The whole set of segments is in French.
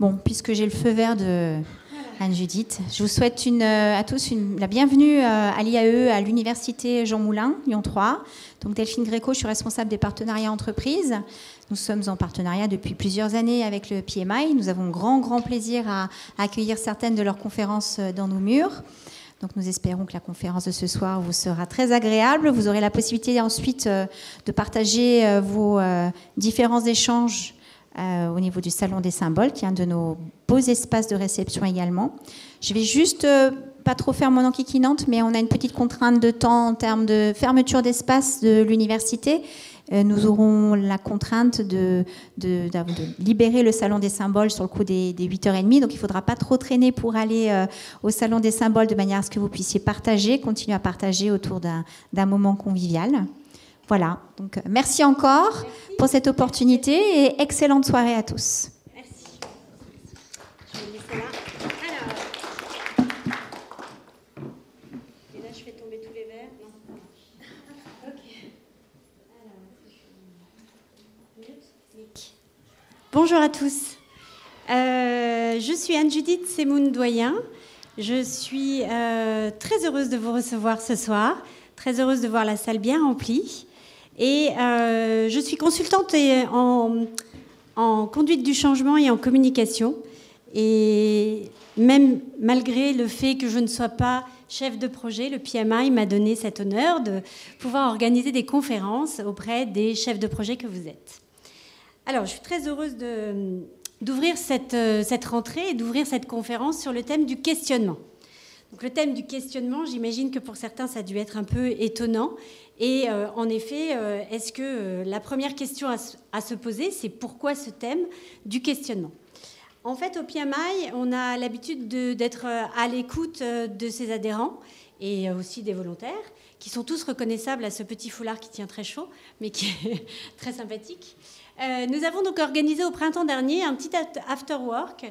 Bon, puisque j'ai le feu vert de Anne-Judith, je vous souhaite à tous la bienvenue à l'IAE, à l'Université Jean Moulin, Lyon 3. Donc Delphine Gréco, je suis responsable des partenariats entreprises. Nous sommes en partenariat depuis plusieurs années avec le PMI. Nous avons grand plaisir à accueillir certaines de leurs conférences dans nos murs. Donc nous espérons que la conférence de ce soir vous sera très agréable. Vous aurez la possibilité ensuite de partager vos différents échanges au niveau du Salon des Symboles, qui est un de nos beaux espaces de réception également. Je vais juste pas trop faire mon enquiquinante, mais on a une petite contrainte de temps en termes de fermeture d'espace de l'université. Nous aurons la contrainte de libérer le Salon des Symboles sur le coup des 8h30. Donc, il ne faudra pas trop traîner pour aller au Salon des Symboles de manière à ce que vous puissiez continuer à partager autour d'un moment convivial. Voilà. Donc, merci encore pour cette opportunité et excellente soirée à tous. Merci. Je vais laisser là. Et là, je fais tomber tous les verres. Non. Ok. Bonjour à tous. Je suis Anne-Judith Semoun-Doyen. Je suis très heureuse de vous recevoir ce soir, très heureuse de voir la salle bien remplie. Et je suis consultante en conduite du changement et en communication. Et même malgré le fait que je ne sois pas chef de projet, le PMI m'a donné cet honneur de pouvoir organiser des conférences auprès des chefs de projet que vous êtes. Alors, je suis très heureuse d'ouvrir cette rentrée et d'ouvrir cette conférence sur le thème du questionnement. Donc, le thème du questionnement, j'imagine que pour certains, ça a dû être un peu étonnant. Et en effet, est-ce que la première question à se poser, c'est pourquoi ce thème du questionnement ? En fait, au PMI, on a l'habitude d'être à l'écoute de ses adhérents et aussi des volontaires, qui sont tous reconnaissables à ce petit foulard qui tient très chaud, mais qui est très sympathique. Nous avons donc organisé au printemps dernier un petit after-work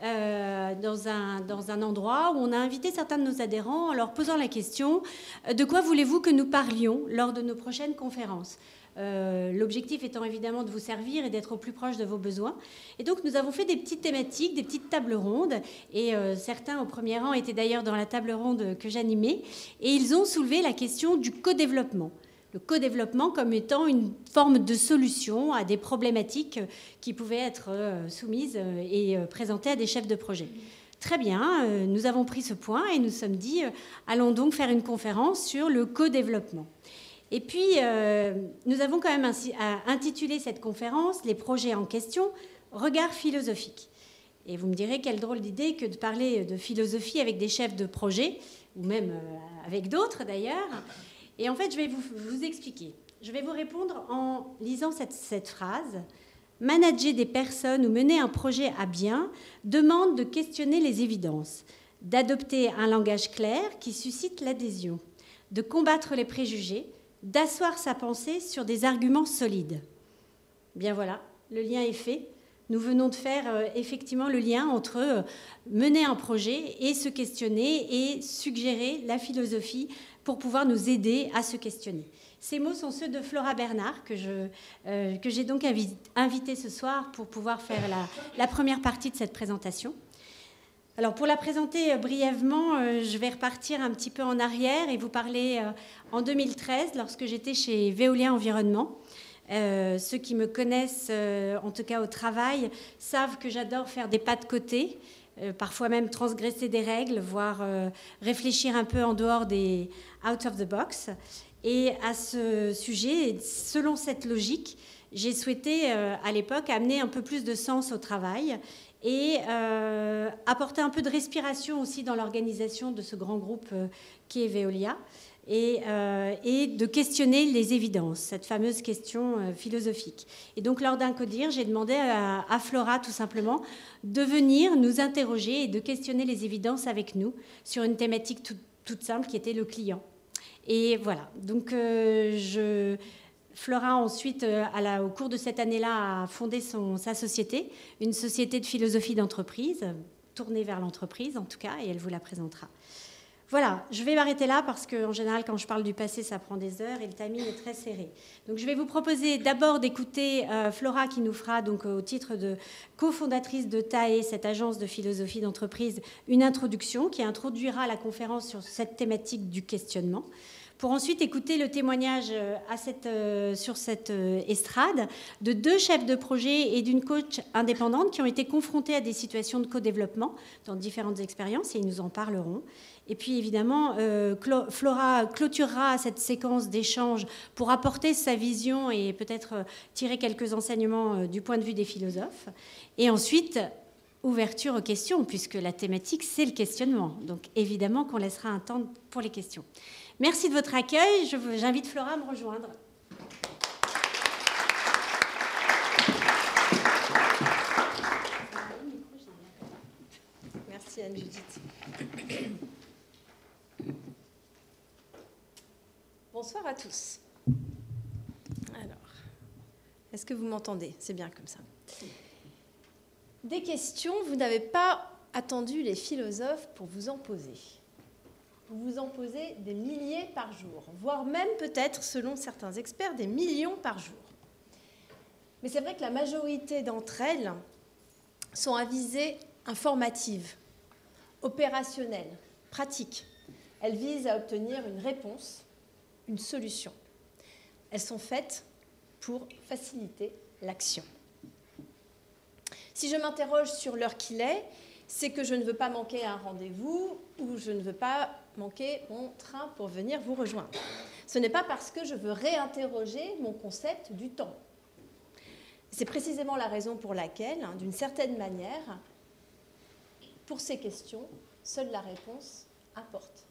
dans un endroit où on a invité certains de nos adhérents en leur posant la question « De quoi voulez-vous que nous parlions lors de nos prochaines conférences ?» L'objectif étant évidemment de vous servir et d'être au plus proche de vos besoins. Et donc nous avons fait des petites thématiques, des petites tables rondes, et certains au premier rang étaient d'ailleurs dans la table ronde que j'animais, et ils ont soulevé la question du co-développement. Le co-développement comme étant une forme de solution à des problématiques qui pouvaient être soumises et présentées à des chefs de projet. Très bien, nous avons pris ce point et nous sommes dit, allons donc faire une conférence sur le co-développement. Et puis, nous avons quand même intitulé cette conférence « Les projets en question, regard philosophique ». Et vous me direz, quelle drôle d'idée que de parler de philosophie avec des chefs de projet, ou même avec d'autres d'ailleurs. Et en fait, je vais vous expliquer. Je vais vous répondre en lisant cette phrase. « Manager des personnes ou mener un projet à bien demande de questionner les évidences, d'adopter un langage clair qui suscite l'adhésion, de combattre les préjugés, d'asseoir sa pensée sur des arguments solides. » Bien voilà, le lien est fait. Nous venons de faire effectivement le lien entre mener un projet et se questionner et suggérer la philosophie pour pouvoir nous aider à se questionner. Ces mots sont ceux de Flora Bernard, que j'ai donc invitée ce soir pour pouvoir faire la première partie de cette présentation. Alors, pour la présenter brièvement, je vais repartir un petit peu en arrière et vous parler en 2013, lorsque j'étais chez Veolia Environnement. Ceux qui me connaissent, en tout cas au travail, savent que j'adore faire des pas de côté, parfois même transgresser des règles, voire réfléchir un peu en dehors des out of the box. Et à ce sujet, selon cette logique, j'ai souhaité à l'époque amener un peu plus de sens au travail et apporter un peu de respiration aussi dans l'organisation de ce grand groupe qui est Veolia. Et de questionner les évidences, cette fameuse question philosophique. Et donc, lors d'un codir, j'ai demandé à Flora, tout simplement, de venir nous interroger et de questionner les évidences avec nous sur une thématique toute simple qui était le client. Et voilà. Donc, Flora, ensuite, au cours de cette année-là, a fondé sa société, une société de philosophie d'entreprise, tournée vers l'entreprise, en tout cas, et elle vous la présentera. Voilà, je vais m'arrêter là parce qu'en général, quand je parle du passé, ça prend des heures et le timing est très serré. Donc, je vais vous proposer d'abord d'écouter Flora qui nous fera, donc, au titre de cofondatrice de TAE, cette agence de philosophie d'entreprise, une introduction qui introduira la conférence sur cette thématique du questionnement. Pour ensuite écouter le témoignage sur cette estrade de 2 chefs de projet et d'une coach indépendante qui ont été confrontés à des situations de co-développement dans différentes expériences et ils nous en parleront. Et puis évidemment, Flora clôturera cette séquence d'échange pour apporter sa vision et peut-être tirer quelques enseignements du point de vue des philosophes. Et ensuite, ouverture aux questions, puisque la thématique, c'est le questionnement. Donc évidemment qu'on laissera un temps pour les questions. Merci de votre accueil. J'invite Flora à me rejoindre. Merci Anne-Judith. Bonsoir à tous. Alors, est-ce que vous m'entendez? C'est bien comme ça. Des questions, vous n'avez pas attendu les philosophes pour vous en poser. Vous vous en posez des milliers par jour, voire même peut-être, selon certains experts, des millions par jour. Mais c'est vrai que la majorité d'entre elles sont à visée informative, opérationnelle, pratique. Elles visent à obtenir une réponse, une solution. Elles sont faites pour faciliter l'action. Si je m'interroge sur l'heure qu'il est, c'est que je ne veux pas manquer un rendez-vous ou je ne veux pas manquer mon train pour venir vous rejoindre. Ce n'est pas parce que je veux réinterroger mon concept du temps. C'est précisément la raison pour laquelle, d'une certaine manière, pour ces questions, seule la réponse importe.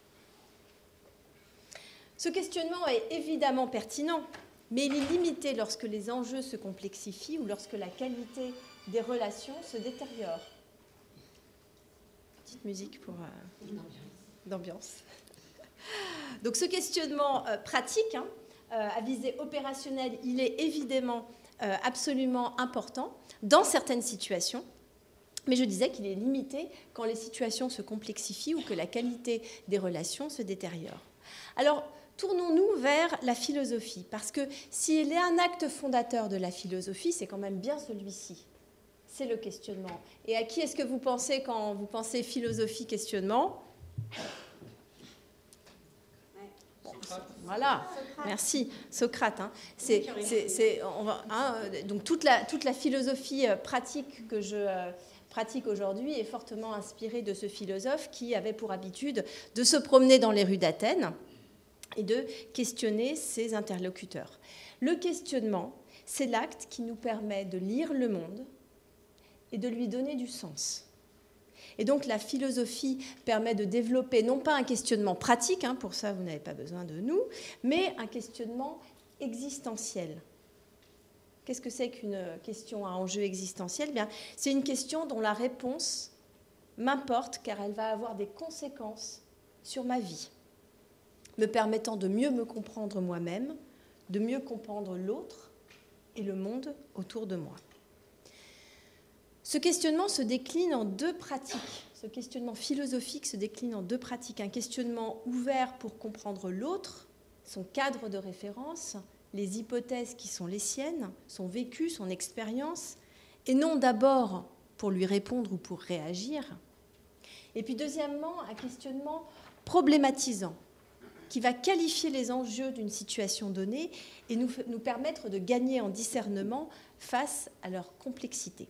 Ce questionnement est évidemment pertinent, mais il est limité lorsque les enjeux se complexifient ou lorsque la qualité des relations se détériore. Petite musique pour d'ambiance. Donc ce questionnement pratique, à visée opérationnelle, il est évidemment absolument important dans certaines situations, mais je disais qu'il est limité quand les situations se complexifient ou que la qualité des relations se détériore. Alors, tournons-nous vers la philosophie, parce que s'il est un acte fondateur de la philosophie, c'est quand même bien celui-ci. C'est le questionnement. Et à qui est-ce que vous pensez quand vous pensez philosophie, questionnement ? Voilà, merci, Socrate. Donc toute la philosophie pratique que je pratique aujourd'hui est fortement inspirée de ce philosophe qui avait pour habitude de se promener dans les rues d'Athènes et de questionner ses interlocuteurs. Le questionnement, c'est l'acte qui nous permet de lire le monde et de lui donner du sens. Et donc la philosophie permet de développer non pas un questionnement pratique, pour ça vous n'avez pas besoin de nous, mais un questionnement existentiel. Qu'est-ce que c'est qu'une question à enjeu existentiel ? Bien, c'est une question dont la réponse m'importe car elle va avoir des conséquences sur ma vie, me permettant de mieux me comprendre moi-même, de mieux comprendre l'autre et le monde autour de moi. Ce questionnement se décline en 2 pratiques. Ce questionnement philosophique se décline en 2 pratiques. Un questionnement ouvert pour comprendre l'autre, son cadre de référence, les hypothèses qui sont les siennes, son vécu, son expérience, et non d'abord pour lui répondre ou pour réagir. Et puis deuxièmement, un questionnement problématisant, qui va qualifier les enjeux d'une situation donnée et nous permettre de gagner en discernement face à leur complexité.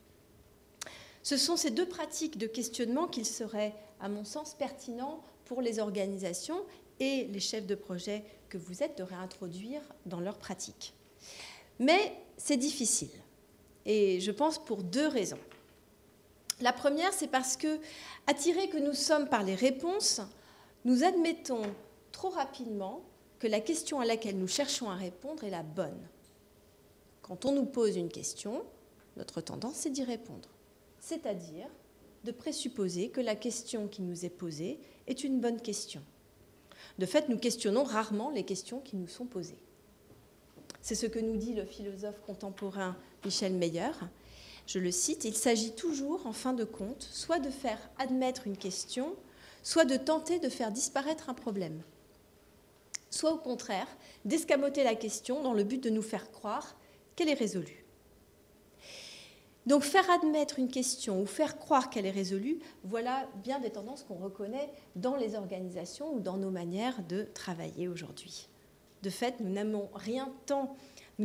Ce sont ces 2 pratiques de questionnement qu'il serait, à mon sens, pertinent pour les organisations et les chefs de projet que vous êtes de réintroduire dans leur pratique. Mais c'est difficile, et je pense pour 2 raisons. La première, c'est parce que, attirés que nous sommes par les réponses, nous admettons trop rapidement que la question à laquelle nous cherchons à répondre est la bonne. Quand on nous pose une question, notre tendance, c'est d'y répondre. C'est-à-dire de présupposer que la question qui nous est posée est une bonne question. De fait, nous questionnons rarement les questions qui nous sont posées. C'est ce que nous dit le philosophe contemporain Michel Meyer. Je le cite, « Il s'agit toujours, en fin de compte, soit de faire admettre une question, soit de tenter de faire disparaître un problème, soit au contraire d'escamoter la question dans le but de nous faire croire qu'elle est résolue. Donc faire admettre une question ou faire croire qu'elle est résolue, voilà bien des tendances qu'on reconnaît dans les organisations ou dans nos manières de travailler aujourd'hui. De fait, nous n'aimons rien tant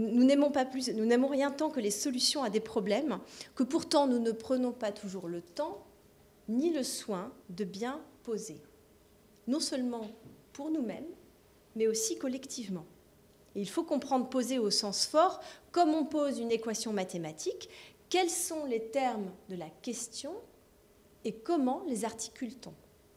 que les solutions à des problèmes, que pourtant nous ne prenons pas toujours le temps ni le soin de bien poser, non seulement pour nous-mêmes, mais aussi collectivement. Et il faut comprendre poser au sens fort, comme on pose une équation mathématique, quels sont les termes de la question et comment les articule-t-on ?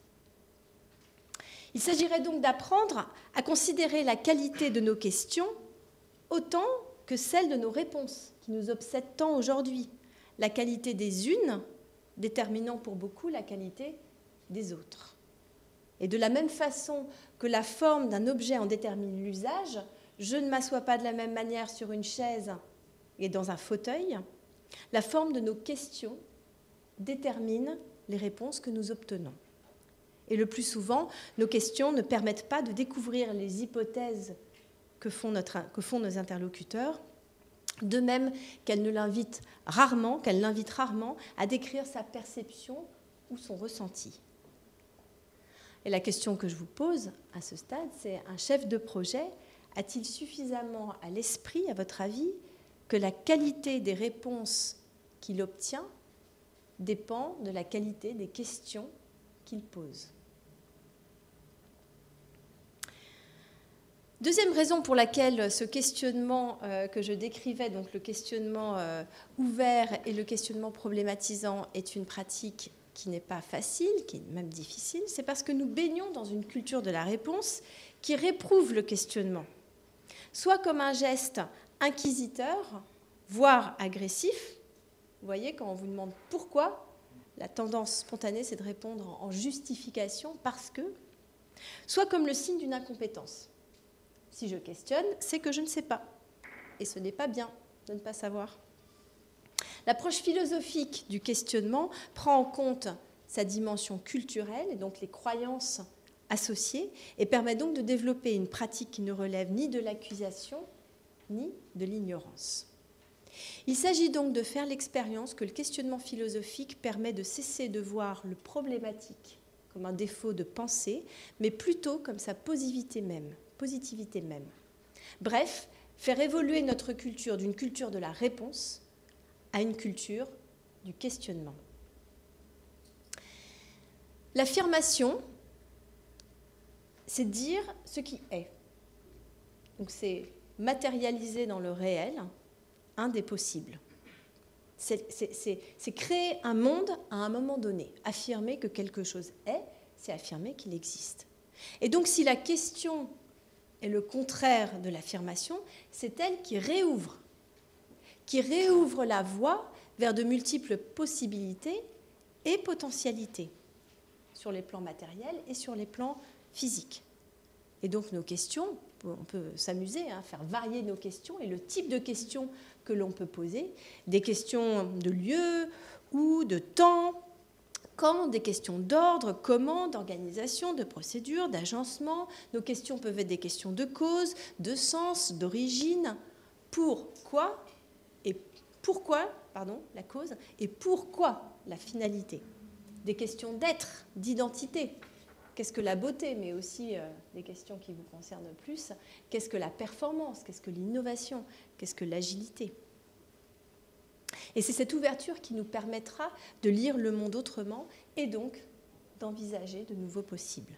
Il s'agirait donc d'apprendre à considérer la qualité de nos questions autant que celle de nos réponses, qui nous obsèdent tant aujourd'hui. La qualité des unes déterminant pour beaucoup la qualité des autres. Et de la même façon que la forme d'un objet en détermine l'usage, je ne m'assois pas de la même manière sur une chaise et dans un fauteuil. La forme de nos questions détermine les réponses que nous obtenons. Et le plus souvent, nos questions ne permettent pas de découvrir les hypothèses que font nos interlocuteurs, de même qu'elles l'invitent rarement à décrire sa perception ou son ressenti. Et la question que je vous pose à ce stade, c'est: un chef de projet a-t-il suffisamment à l'esprit, à votre avis, que la qualité des réponses qu'il obtient dépend de la qualité des questions qu'il pose? Deuxième raison pour laquelle ce questionnement que je décrivais, donc le questionnement ouvert et le questionnement problématisant, est une pratique qui n'est pas facile, qui est même difficile, c'est parce que nous baignons dans une culture de la réponse qui réprouve le questionnement, soit comme un geste inquisiteur, voire agressif. Vous voyez, quand on vous demande pourquoi, la tendance spontanée, c'est de répondre en justification, parce que, soit comme le signe d'une incompétence. Si je questionne, c'est que je ne sais pas. Et ce n'est pas bien de ne pas savoir. L'approche philosophique du questionnement prend en compte sa dimension culturelle, et donc les croyances associées, et permet donc de développer une pratique qui ne relève ni de l'accusation, ni de l'ignorance. Il s'agit donc de faire l'expérience que le questionnement philosophique permet de cesser de voir le problématique comme un défaut de pensée, mais plutôt comme sa positivité même. Bref, faire évoluer notre culture d'une culture de la réponse à une culture du questionnement. L'affirmation, c'est dire ce qui est. Donc c'est matérialiser dans le réel un des possibles. C'est créer un monde à un moment donné. Affirmer que quelque chose est, c'est affirmer qu'il existe. Et donc si la question est le contraire de l'affirmation, c'est elle qui réouvre la voie vers de multiples possibilités et potentialités sur les plans matériels et sur les plans physiques. Et donc nos questions, on peut s'amuser à faire varier nos questions et le type de questions que l'on peut poser, des questions de lieu ou de temps, quand, des questions d'ordre, comment, d'organisation, de procédure, d'agencement. Nos questions peuvent être des questions de cause, de sens, d'origine, la cause, et pourquoi la finalité. Des questions d'être, d'identité. Qu'est-ce que la beauté, mais aussi des questions qui vous concernent plus. Qu'est-ce que la performance? Qu'est-ce que l'innovation? Qu'est-ce que l'agilité? Et c'est cette ouverture qui nous permettra de lire le monde autrement et donc d'envisager de nouveaux possibles.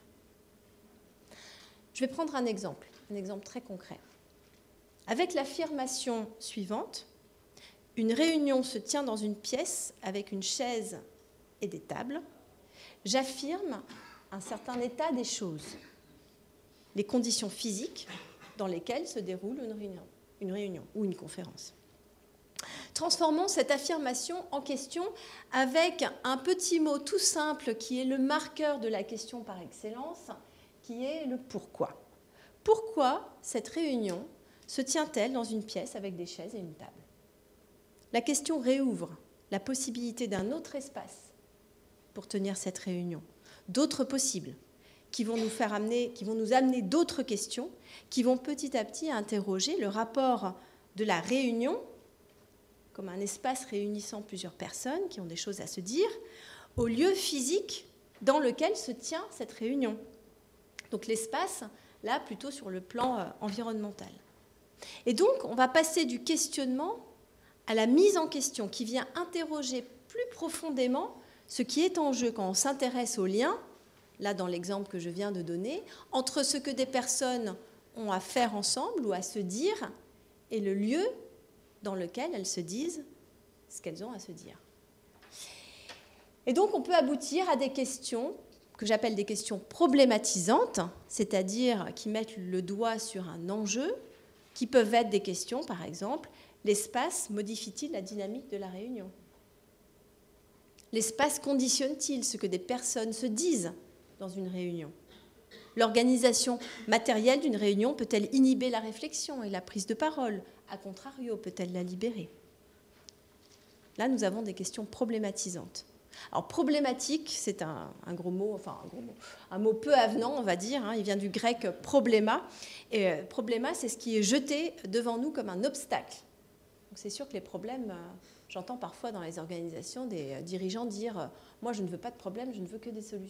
Je vais prendre un exemple très concret. Avec l'affirmation suivante, une réunion se tient dans une pièce avec une chaise et des tables. J'affirme un certain état des choses, les conditions physiques dans lesquelles se déroule une réunion ou une conférence. Transformons cette affirmation en question avec un petit mot tout simple qui est le marqueur de la question par excellence, qui est le pourquoi. Pourquoi cette réunion se tient-elle dans une pièce avec des chaises et une table? La question réouvre la possibilité d'un autre espace pour tenir cette réunion, d'autres possibles, qui vont nous amener d'autres questions, qui vont petit à petit interroger le rapport de la réunion, comme un espace réunissant plusieurs personnes qui ont des choses à se dire, au lieu physique dans lequel se tient cette réunion. Donc l'espace, là, plutôt sur le plan environnemental. Et donc, on va passer du questionnement à la mise en question, qui vient interroger plus profondément ce qui est en jeu quand on s'intéresse au lien, là dans l'exemple que je viens de donner, entre ce que des personnes ont à faire ensemble ou à se dire et le lieu dans lequel elles se disent ce qu'elles ont à se dire. Et donc on peut aboutir à des questions que j'appelle des questions problématisantes, c'est-à-dire qui mettent le doigt sur un enjeu, qui peuvent être des questions, par exemple, l'espace modifie-t-il la dynamique de la réunion ? L'espace conditionne-t-il ce que des personnes se disent dans une réunion ? L'organisation matérielle d'une réunion peut-elle inhiber la réflexion et la prise de parole ? A contrario, peut-elle la libérer ? Là, nous avons des questions problématisantes. Alors, problématique, c'est un gros mot, un mot peu avenant, on va dire. Il vient du grec probléma. Et probléma, c'est ce qui est jeté devant nous comme un obstacle. Donc, c'est sûr que les problèmes, j'entends parfois dans les organisations des dirigeants dire « Moi, je ne veux pas de problème, je ne veux que des solutions. »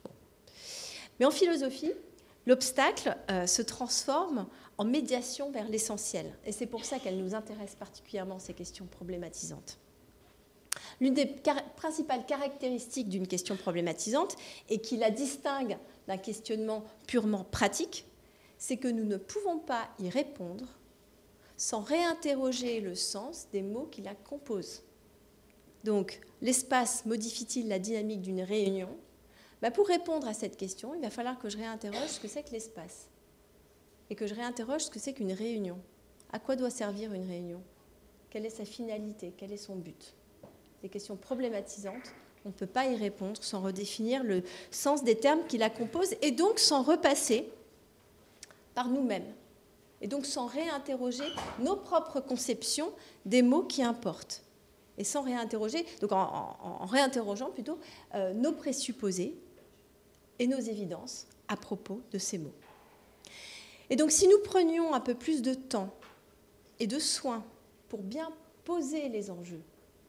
Mais en philosophie, l'obstacle se transforme en médiation vers l'essentiel. Et c'est pour ça qu'elles nous intéressent particulièrement, ces questions problématisantes. L'une des principales caractéristiques d'une question problématisante et qui la distingue d'un questionnement purement pratique, c'est que nous ne pouvons pas y répondre sans réinterroger le sens des mots qui la composent. Donc, l'espace modifie-t-il la dynamique d'une réunion ? Pour répondre à cette question, il va falloir que je réinterroge ce que c'est que l'espace et que je réinterroge ce que c'est qu'une réunion. À quoi doit servir une réunion ? Quelle est sa finalité ? Quel est son but ? Des questions problématisantes, on ne peut pas y répondre sans redéfinir le sens des termes qui la composent et donc sans repasser par nous-mêmes et donc sans réinterroger nos propres conceptions des mots qui importent et sans réinterroger, donc en réinterrogeant plutôt nos présupposés et nos évidences à propos de ces mots. Et donc si nous prenions un peu plus de temps et de soin pour bien poser les enjeux,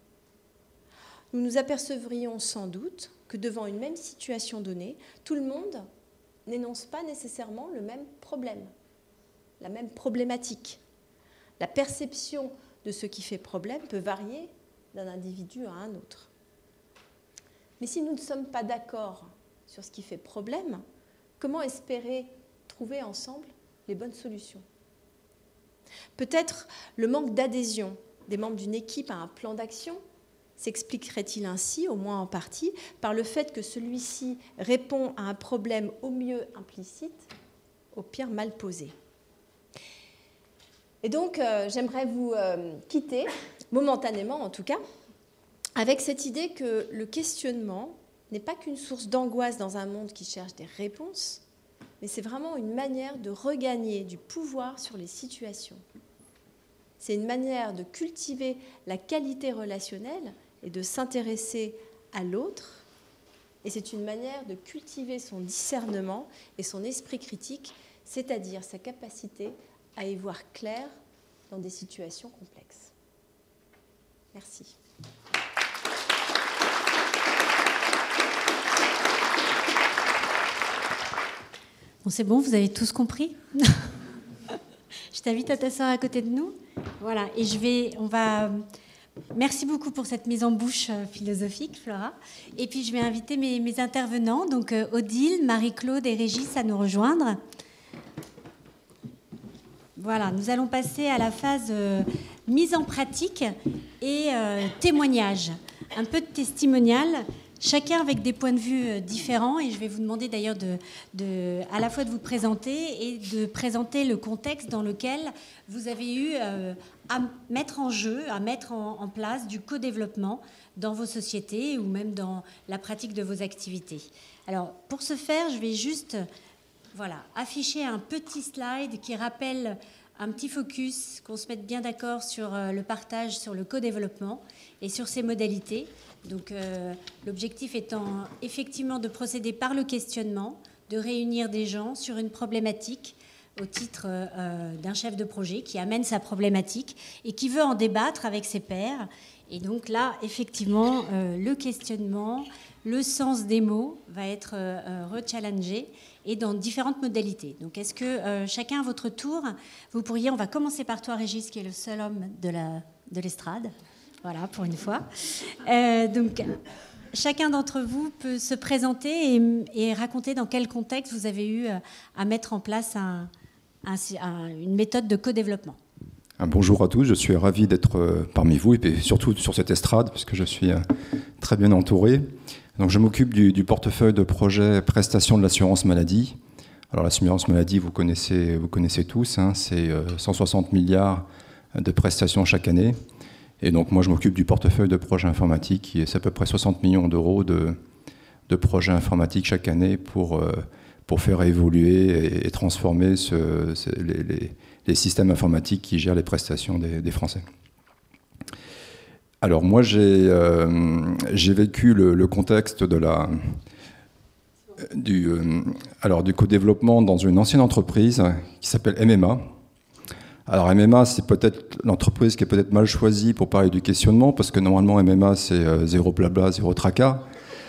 nous nous apercevrions sans doute que devant une même situation donnée, tout le monde n'énonce pas nécessairement le même problème, la même problématique. La perception de ce qui fait problème peut varier d'un individu à un autre. Mais si nous ne sommes pas d'accord sur ce qui fait problème, comment espérer trouver ensemble les bonnes solutions ? Peut-être le manque d'adhésion des membres d'une équipe à un plan d'action s'expliquerait-il ainsi, au moins en partie, par le fait que celui-ci répond à un problème au mieux implicite, au pire mal posé. Et donc, j'aimerais vous quitter, momentanément en tout cas, avec cette idée que le questionnement n'est pas qu'une source d'angoisse dans un monde qui cherche des réponses, mais c'est vraiment une manière de regagner du pouvoir sur les situations. C'est une manière de cultiver la qualité relationnelle et de s'intéresser à l'autre. Et c'est une manière de cultiver son discernement et son esprit critique, c'est-à-dire sa capacité à y voir clair dans des situations complexes. Merci. Bon, c'est bon, vous avez tous compris ? Je t'invite à t'asseoir à côté de nous. Voilà, et merci beaucoup pour cette mise en bouche philosophique, Flora. Et puis, je vais inviter mes intervenants, donc Odile, Marie-Claude et Régis, à nous rejoindre. Voilà, nous allons passer à la phase mise en pratique et témoignage. Un peu de testimonial, chacun avec des points de vue différents. Et je vais vous demander d'ailleurs à la fois de vous présenter et de présenter le contexte dans lequel vous avez eu à mettre en jeu, à mettre en place du co-développement dans vos sociétés ou même dans la pratique de vos activités. Alors, pour ce faire, je vais juste afficher un petit slide qui rappelle un petit focus, qu'on se mette bien d'accord sur le partage, sur le co-développement et sur ses modalités. Donc l'objectif étant effectivement de procéder par le questionnement, de réunir des gens sur une problématique au titre d'un chef de projet qui amène sa problématique et qui veut en débattre avec ses pairs. Et donc là, effectivement, le questionnement, le sens des mots va être rechallengé et dans différentes modalités. Donc est-ce que chacun à votre tour, vous pourriez, on va commencer par toi Régis, qui est le seul homme de l'estrade, voilà, pour une fois. Donc chacun d'entre vous peut se présenter et raconter dans quel contexte vous avez eu à mettre en place une méthode de co-développement. Bonjour à tous, je suis ravi d'être parmi vous et puis surtout sur cette estrade puisque je suis très bien entouré. Donc, je m'occupe du portefeuille de projet prestations de l'assurance maladie. Alors l'assurance maladie, vous connaissez tous, hein, c'est 160 milliards de prestations chaque année. Et donc moi je m'occupe du portefeuille de projet informatique qui est à peu près 60 millions d'euros de projets informatiques chaque année pour faire évoluer et transformer les systèmes informatiques qui gèrent les prestations des Français. Alors moi j'ai vécu le contexte du co-développement dans une ancienne entreprise qui s'appelle MMA. Alors MMA, c'est peut-être l'entreprise qui est peut-être mal choisie pour parler du questionnement, parce que normalement MMA c'est zéro blabla, zéro tracas.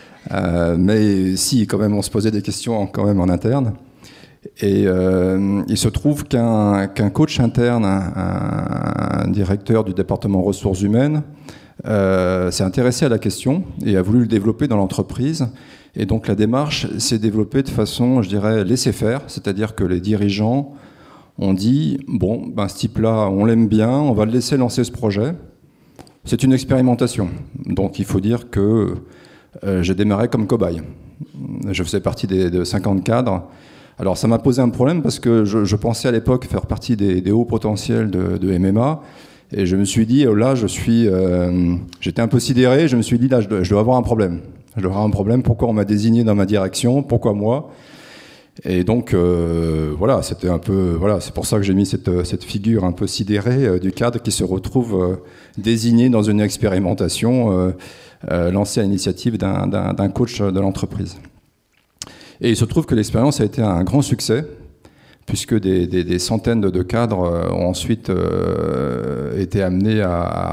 Mais si, quand même, on se posait des questions quand même en interne. Et il se trouve qu'un coach interne, un directeur du département ressources humaines, s'est intéressé à la question et a voulu le développer dans l'entreprise. Et donc la démarche s'est développée de façon, je dirais, laisser-faire, c'est-à-dire que les dirigeants ont dit « Bon, ce type-là, on l'aime bien, on va le laisser lancer ce projet. » C'est une expérimentation. Donc il faut dire que j'ai démarré comme cobaye. Je faisais partie de 50 cadres. Alors ça m'a posé un problème parce que je pensais à l'époque faire partie des hauts potentiels de MMA. Et je me suis dit, là, j'étais un peu sidéré. Je me suis dit, là, je dois avoir un problème. Je dois avoir un problème. Pourquoi on m'a désigné dans ma direction? Pourquoi moi? Et donc, voilà, c'était un peu, voilà, c'est pour ça que j'ai mis cette figure un peu sidérée du cadre qui se retrouve désigné dans une expérimentation lancée à l'initiative d'un coach de l'entreprise. Et il se trouve que l'expérience a été un grand succès, puisque des centaines de cadres ont ensuite été amenés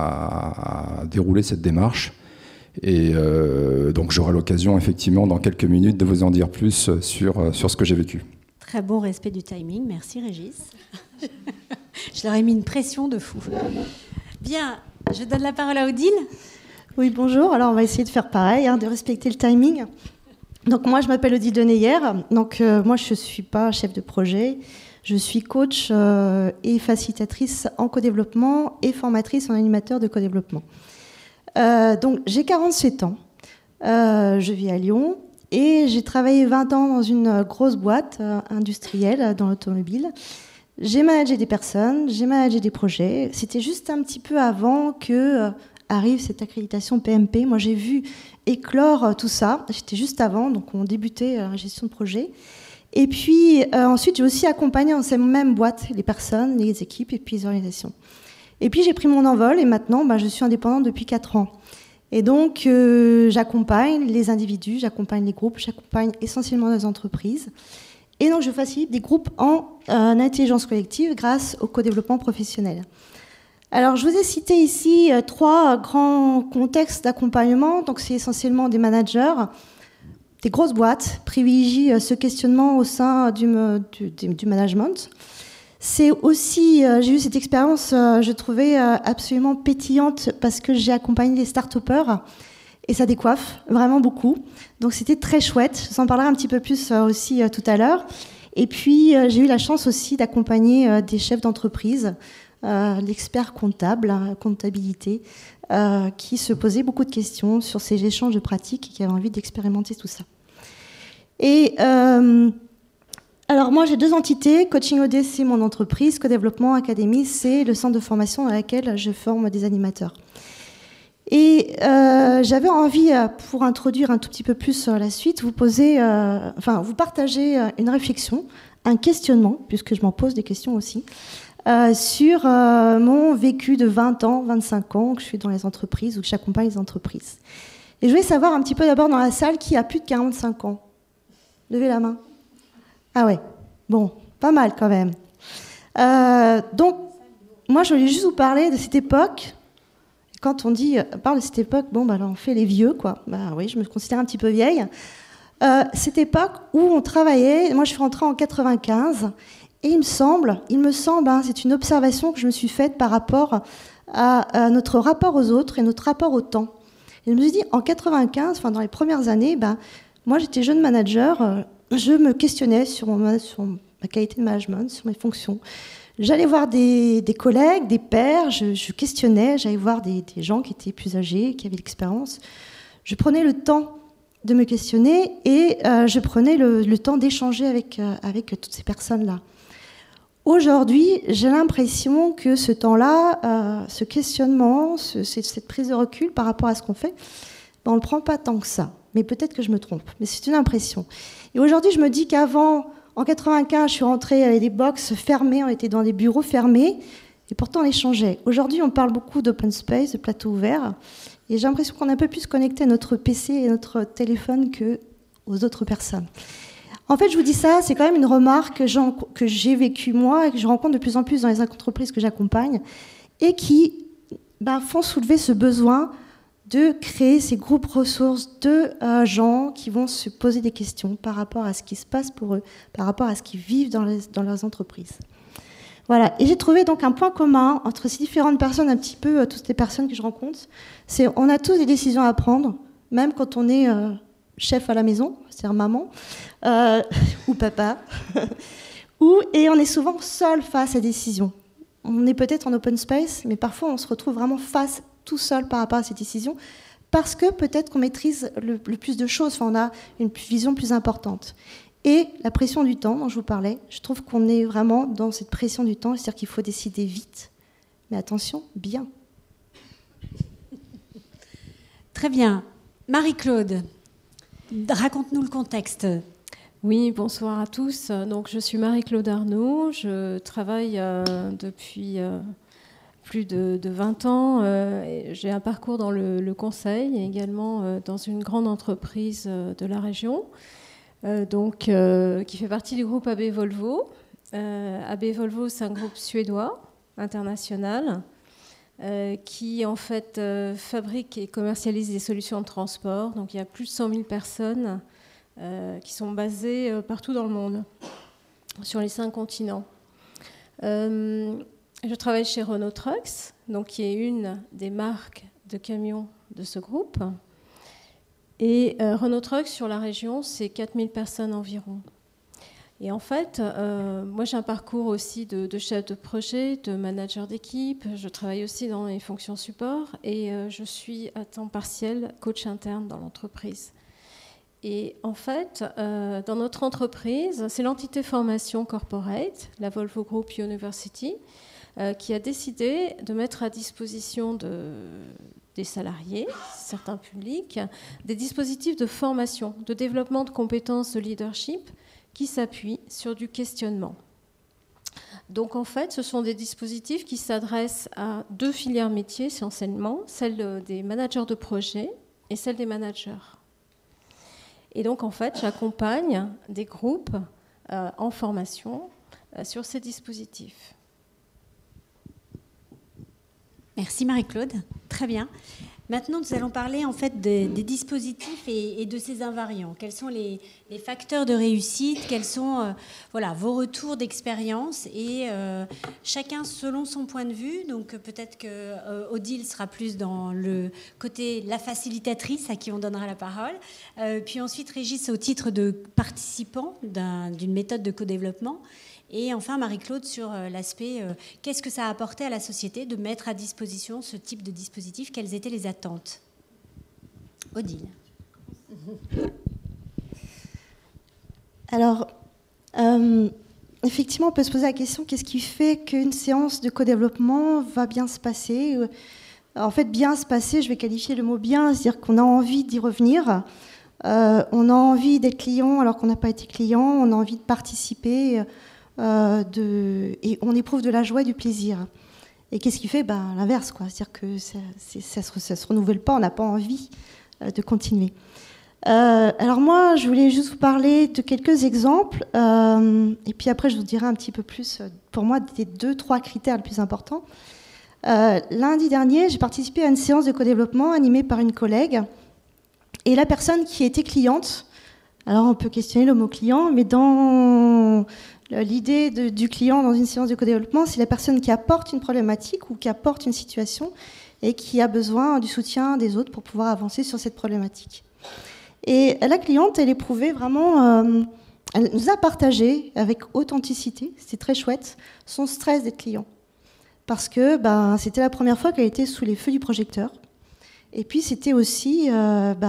à dérouler cette démarche. Et donc j'aurai l'occasion effectivement dans quelques minutes de vous en dire plus sur ce que j'ai vécu. Très bon respect du timing, merci Régis. Je leur ai mis une pression de fou. Bien, je donne la parole à Odile. Oui, bonjour. Alors on va essayer de faire pareil, de respecter le timing. Donc moi je m'appelle Odile Deneyer. Donc moi je ne suis pas chef de projet. Je suis coach et facilitatrice en co-développement et formatrice en animateur de co-développement. Donc j'ai 47 ans, je vis à Lyon et j'ai travaillé 20 ans dans une grosse boîte industrielle dans l'automobile. J'ai managé des personnes, j'ai managé des projets. C'était juste un petit peu avant que arrive cette accréditation PMP. Moi j'ai vu éclore tout ça, j'étais juste avant, donc on débutait la gestion de projet. Et puis ensuite j'ai aussi accompagné dans cette même boîte les personnes, les équipes et puis les organisations. Et puis j'ai pris mon envol et maintenant je suis indépendante depuis 4 ans. Et donc j'accompagne les individus, j'accompagne les groupes, j'accompagne essentiellement les entreprises. Et donc je facilite des groupes en intelligence collective grâce au co-développement professionnel. Alors je vous ai cité ici 3 grands contextes d'accompagnement. Donc c'est essentiellement des managers, des grosses boîtes privilégient ce questionnement au sein du management. C'est aussi, j'ai eu cette expérience, je trouvais absolument pétillante parce que j'ai accompagné les start-upers et ça décoiffe vraiment beaucoup. Donc c'était très chouette, j'en parlerai un petit peu plus aussi tout à l'heure. Et puis j'ai eu la chance aussi d'accompagner des chefs d'entreprise, l'expert comptable, comptabilité, qui se posaient beaucoup de questions sur ces échanges de pratiques et qui avaient envie d'expérimenter tout ça. Et alors moi j'ai 2 entités, Coaching OD c'est mon entreprise, Co-Développement Academy c'est le centre de formation dans lequel je forme des animateurs. Et j'avais envie, pour introduire un tout petit peu plus la suite, vous partager une réflexion, un questionnement, puisque je m'en pose des questions aussi, sur mon vécu de 20 ans, 25 ans, que je suis dans les entreprises ou que j'accompagne les entreprises. Et je voulais savoir un petit peu d'abord dans la salle qui a plus de 45 ans. Levez la main. Ah ouais, bon, pas mal quand même. Donc, moi, je voulais juste vous parler de cette époque. Quand on parle de cette époque, bon, bah, là, on fait les vieux, quoi. Bah oui, je me considère un petit peu vieille. Cette époque où on travaillait, moi, je suis rentrée en 95, et il me semble, hein, c'est une observation que je me suis faite par rapport à notre rapport aux autres et notre rapport au temps. Et je me suis dit, en 95, enfin, dans les premières années, bah, moi, j'étais jeune manager, je me questionnais sur ma qualité de management, sur mes fonctions. J'allais voir des collègues, des pairs, je questionnais, j'allais voir des gens qui étaient plus âgés, qui avaient l'expérience. Je prenais le temps de me questionner et je prenais le temps d'échanger avec toutes ces personnes-là. Aujourd'hui, j'ai l'impression que ce temps-là, ce questionnement, cette prise de recul par rapport à ce qu'on fait, ben on ne le prend pas tant que ça. Mais peut-être que je me trompe, mais c'est une impression. Et aujourd'hui, je me dis qu'avant, en 95, je suis rentrée avec des box fermées, on était dans des bureaux fermés, et pourtant on échangeait. Aujourd'hui, on parle beaucoup d'open space, de plateau ouvert, et j'ai l'impression qu'on est un peu plus connecté à notre PC et notre téléphone qu'aux autres personnes. En fait, je vous dis ça, c'est quand même une remarque que j'ai vécue moi, et que je rencontre de plus en plus dans les entreprises que j'accompagne, et qui font soulever ce besoin de créer ces groupes ressources de gens qui vont se poser des questions par rapport à ce qui se passe pour eux, par rapport à ce qu'ils vivent dans leurs entreprises. Voilà. Et j'ai trouvé donc un point commun entre ces différentes personnes, un petit peu toutes les personnes que je rencontre, c'est on a tous des décisions à prendre, même quand on est chef à la maison, c'est-à-dire maman ou papa, et on est souvent seul face à des décisions. On est peut-être en open space, mais parfois on se retrouve vraiment face tout seul par rapport à ces décisions, parce que peut-être qu'on maîtrise le plus de choses, enfin, on a une vision plus importante. Et la pression du temps dont je vous parlais, je trouve qu'on est vraiment dans cette pression du temps, c'est-à-dire qu'il faut décider vite, mais attention, bien. Très bien. Marie-Claude, raconte-nous le contexte. Oui, bonsoir à tous. Donc, je suis Marie-Claude Arnaud, je travaille depuis... plus de 20 ans. J'ai un parcours dans le conseil et également dans une grande entreprise de la région, qui fait partie du groupe AB Volvo. AB Volvo, c'est un groupe suédois, international, qui en fait fabrique et commercialise des solutions de transport. Donc il y a plus de 100 000 personnes qui sont basées partout dans le monde, sur les 5 continents. Je travaille chez Renault Trucks, donc qui est une des marques de camions de ce groupe. Et Renault Trucks, sur la région, c'est 4000 personnes environ. Et en fait, moi j'ai un parcours aussi de chef de projet, de manager d'équipe. Je travaille aussi dans les fonctions support et je suis à temps partiel coach interne dans l'entreprise. Et en fait, dans notre entreprise, c'est l'entité formation corporate, la Volvo Group University, qui a décidé de mettre à disposition des salariés, certains publics, des dispositifs de formation, de développement de compétences de leadership qui s'appuient sur du questionnement. Donc en fait, ce sont des dispositifs qui s'adressent à 2 filières métiers essentiellement, celle des managers de projet et celle des managers. Et donc en fait, j'accompagne des groupes en formation sur ces dispositifs. Merci Marie-Claude, très bien. Maintenant, nous allons parler en fait des dispositifs et de ces invariants. Quels sont les facteurs de réussite? Quels sont vos retours d'expérience? Et chacun selon son point de vue. Donc peut-être que Odile sera plus dans le côté la facilitatrice à qui on donnera la parole. Puis ensuite Régis au titre de participant d'une méthode de co-développement. Et enfin, Marie-Claude, sur l'aspect, qu'est-ce que ça a apporté à la société de mettre à disposition ce type de dispositif? Quelles étaient les attentes? Odile. Alors, effectivement, on peut se poser la question, qu'est-ce qui fait qu'une séance de co-développement va bien se passer? En fait, bien se passer, je vais qualifier le mot bien, c'est-à-dire qu'on a envie d'y revenir. On a envie d'être client alors qu'on n'a pas été client, on a envie de participer, et on éprouve de la joie et du plaisir. Et qu'est-ce qui fait l'inverse, quoi. C'est-à-dire que ça se renouvelle pas, on n'a pas envie de continuer. Alors moi, je voulais juste vous parler de quelques exemples, et puis après, je vous dirai un petit peu plus, pour moi, des 2-3 critères les plus importants. Lundi dernier, j'ai participé à une séance de co-développement animée par une collègue, et la personne qui était cliente, alors on peut questionner le mot client, mais dans l'idée du client dans une séance de co-développement, c'est la personne qui apporte une problématique ou qui apporte une situation et qui a besoin du soutien des autres pour pouvoir avancer sur cette problématique. Et la cliente, elle éprouvait vraiment, elle nous a partagé avec authenticité, c'était très chouette, son stress d'être client. Parce que c'était la première fois qu'elle était sous les feux du projecteur. Et puis c'était aussi, elle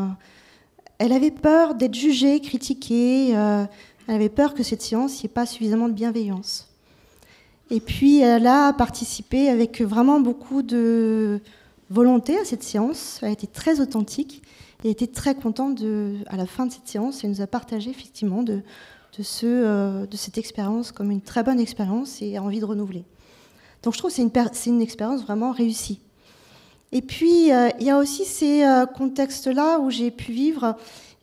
avait peur d'être jugée, critiquée, elle avait peur que cette séance, il n'y ait pas suffisamment de bienveillance. Et puis elle a participé avec vraiment beaucoup de volonté à cette séance, elle a été très authentique. Elle était très contente à la fin de cette séance, elle nous a partagé effectivement de cette expérience comme une très bonne expérience et a envie de renouveler. Donc je trouve que c'est une expérience vraiment réussie. Et puis il y a aussi ces contextes-là où j'ai pu vivre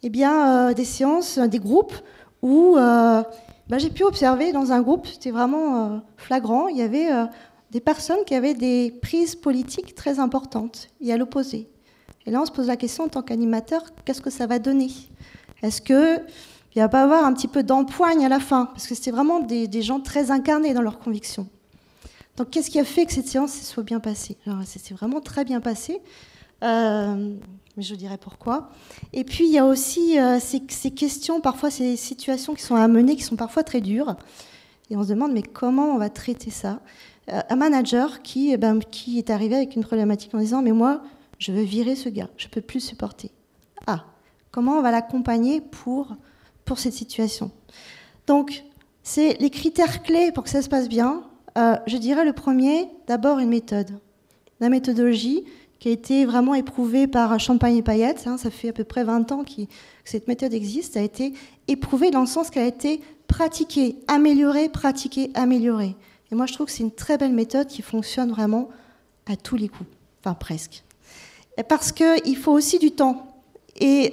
des séances, des groupes où j'ai pu observer dans un groupe, c'était vraiment flagrant, il y avait des personnes qui avaient des prises politiques très importantes et à l'opposé. Et là, on se pose la question en tant qu'animateur, qu'est-ce que ça va donner ? Est-ce qu'il ne va pas avoir un petit peu d'empoigne à la fin ? Parce que c'était vraiment des gens très incarnés dans leurs convictions. Donc, qu'est-ce qui a fait que cette séance soit bien passée ? Alors, c'est vraiment très bien passé, mais je dirais pourquoi. Et puis, il y a aussi ces questions, parfois ces situations qui sont amenées, qui sont parfois très dures. Et on se demande, mais comment on va traiter ça ? Un manager qui est arrivé avec une problématique en disant, mais moi, je veux virer ce gars, je ne peux plus supporter. Comment on va l'accompagner pour cette situation ? Donc, c'est les critères clés pour que ça se passe bien. Je dirais le premier, d'abord une méthode. La méthodologie qui a été vraiment éprouvée par Champagne et Paillettes, ça fait à peu près 20 ans que cette méthode existe, a été éprouvée dans le sens qu'elle a été pratiquée, améliorée, pratiquée, améliorée. Et moi, je trouve que c'est une très belle méthode qui fonctionne vraiment à tous les coups, enfin presque. Parce qu'il faut aussi du temps, et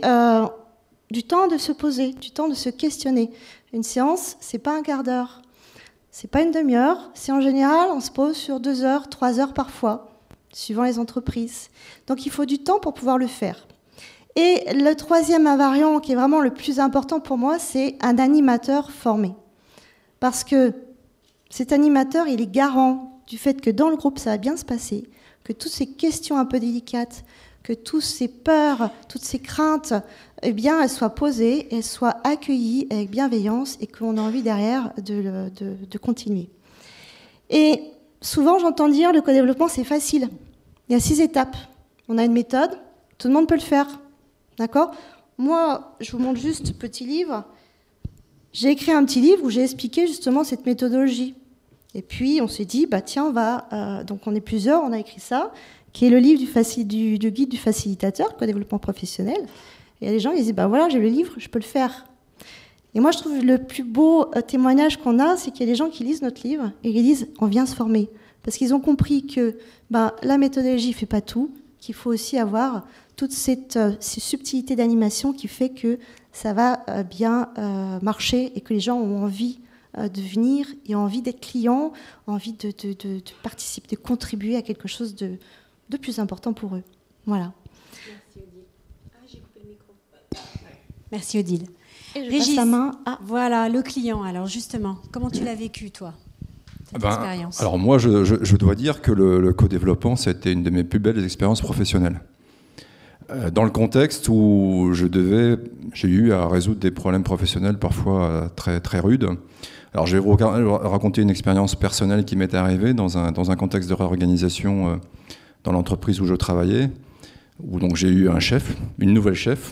du temps de se poser, du temps de se questionner. Une séance, c'est pas un quart d'heure, c'est pas une demi-heure, c'est en général, on se pose sur 2 heures, 3 heures parfois, suivant les entreprises. Donc il faut du temps pour pouvoir le faire. Et le troisième invariant, qui est vraiment le plus important pour moi, c'est un animateur formé. Parce que cet animateur, il est garant du fait que dans le groupe, ça va bien se passer, que toutes ces questions un peu délicates, que toutes ces peurs, toutes ces craintes, elles soient posées, elles soient accueillies avec bienveillance et qu'on a envie derrière de continuer. Et souvent, j'entends dire le co-développement, c'est facile. Il y a 6 étapes. On a une méthode, tout le monde peut le faire. D'accord ? Moi, je vous montre juste un petit livre. J'ai écrit un petit livre où j'ai expliqué justement cette méthodologie. Et puis, on s'est dit, tiens, donc on est plusieurs, on a écrit ça, qui est le livre du guide du facilitateur, co-développement professionnel. Et les gens, ils disent, voilà, j'ai le livre, je peux le faire. Et moi, je trouve le plus beau témoignage qu'on a, c'est qu'il y a des gens qui lisent notre livre et qui disent, on vient se former. Parce qu'ils ont compris que la méthodologie ne fait pas tout, qu'il faut aussi avoir toute ces subtilités d'animation qui fait que ça va bien marcher et que les gens ont envie de venir et ont envie d'être clients, ont envie de participer, de contribuer à quelque chose de plus important pour eux. Voilà. Merci Odile. J'ai coupé le micro. Merci Odile. Et je Régis, passe la main à... Voilà, le client. Alors justement, comment tu l'as vécu, toi, cette expérience ? Alors moi, je dois dire que le co-développement, c'était une de mes plus belles expériences professionnelles. Dans le contexte où j'ai eu à résoudre des problèmes professionnels parfois très, très rudes. Alors je vais vous raconter une expérience personnelle qui m'est arrivée dans un contexte de réorganisation dans l'entreprise où je travaillais, où donc j'ai eu une nouvelle chef.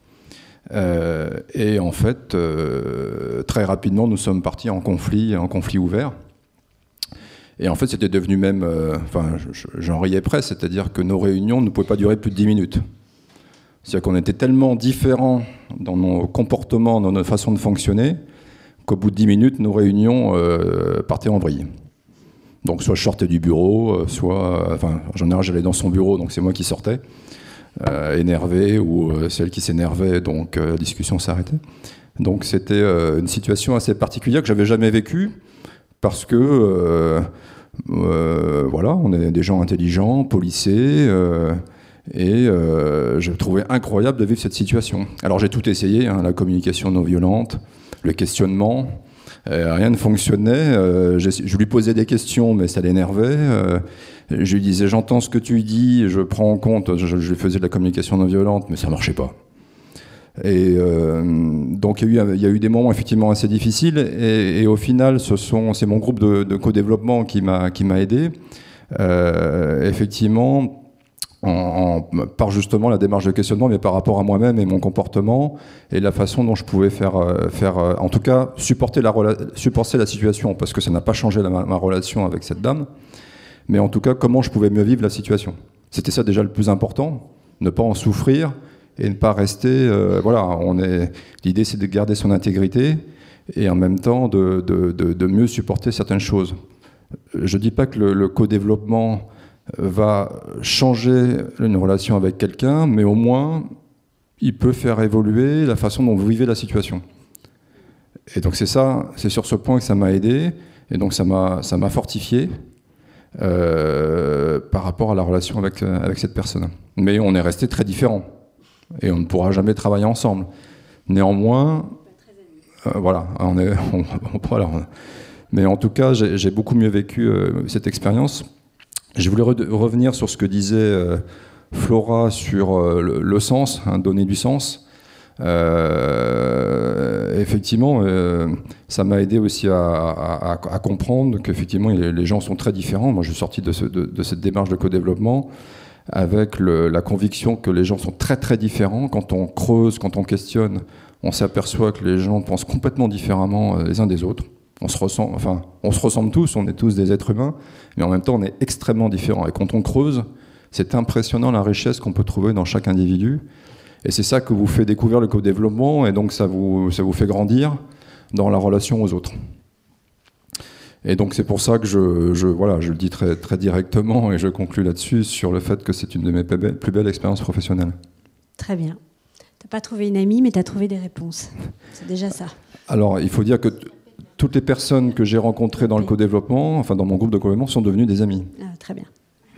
Et en fait, très rapidement, nous sommes partis en conflit ouvert. Et en fait, c'était devenu même... j'en riais presque, c'est-à-dire que nos réunions ne pouvaient pas durer plus de 10 minutes. C'est-à-dire qu'on était tellement différents dans nos comportements, dans notre façon de fonctionner, qu'au bout de 10 minutes, nos réunions partaient en vrille. Donc soit je sortais du bureau, soit... Enfin, en général, j'allais dans son bureau, donc c'est moi qui sortais, énervé, ou celle qui s'énervait, donc la discussion s'arrêtait. Donc c'était une situation assez particulière que j'avais jamais vécue, parce que, voilà, on est des gens intelligents, policés, et je trouvais incroyable de vivre cette situation. Alors j'ai tout essayé, hein, la communication non violente, le questionnement, rien ne fonctionnait. Je lui posais des questions, mais ça l'énervait. Je lui disais, j'entends ce que tu dis, je prends en compte, je lui faisais de la communication non violente, mais ça ne marchait pas. Et donc il y a eu des moments effectivement assez difficiles, et au final, c'est mon groupe de co-développement qui m'a aidé. Effectivement, par justement la démarche de questionnement, mais par rapport à moi-même et mon comportement et la façon dont je pouvais faire en tout cas, supporter la situation, parce que ça n'a pas changé ma relation avec cette dame, mais en tout cas, comment je pouvais mieux vivre la situation. C'était ça déjà le plus important, ne pas en souffrir et ne pas rester... voilà, l'idée c'est de garder son intégrité et en même temps de mieux supporter certaines choses. Je ne dis pas que le co-développement va changer une relation avec quelqu'un, mais au moins, il peut faire évoluer la façon dont vous vivez la situation. Et donc c'est sur ce point que ça m'a aidé, et donc ça m'a fortifié par rapport à la relation avec cette personne. Mais on est restés très différents, et on ne pourra jamais travailler ensemble. Néanmoins, voilà, voilà. Mais en tout cas, j'ai beaucoup mieux vécu cette expérience. Je voulais revenir sur ce que disait Flora sur le sens, hein, donner du sens. Effectivement, ça m'a aidé aussi à comprendre qu'effectivement, les gens sont très différents. Moi, je suis sorti de cette démarche de co-développement avec la conviction que les gens sont très très différents. Quand on creuse, quand on questionne, on s'aperçoit que les gens pensent complètement différemment les uns des autres. On se ressemble tous, on est tous des êtres humains, mais en même temps on est extrêmement différents. Et quand on creuse, c'est impressionnant la richesse qu'on peut trouver dans chaque individu. Et c'est ça que vous fait découvrir le co-développement, et donc ça vous fait grandir dans la relation aux autres. Et donc c'est pour ça que je le dis très, très directement, et je conclus là-dessus, sur le fait que c'est une de mes plus belles expériences professionnelles. Très bien. Tu n'as pas trouvé une amie, mais tu as trouvé des réponses. C'est déjà ça. Alors il faut dire que toutes les personnes que j'ai rencontrées dans le co-développement, enfin dans mon groupe de co-développement, sont devenues des amis. Ah, très bien.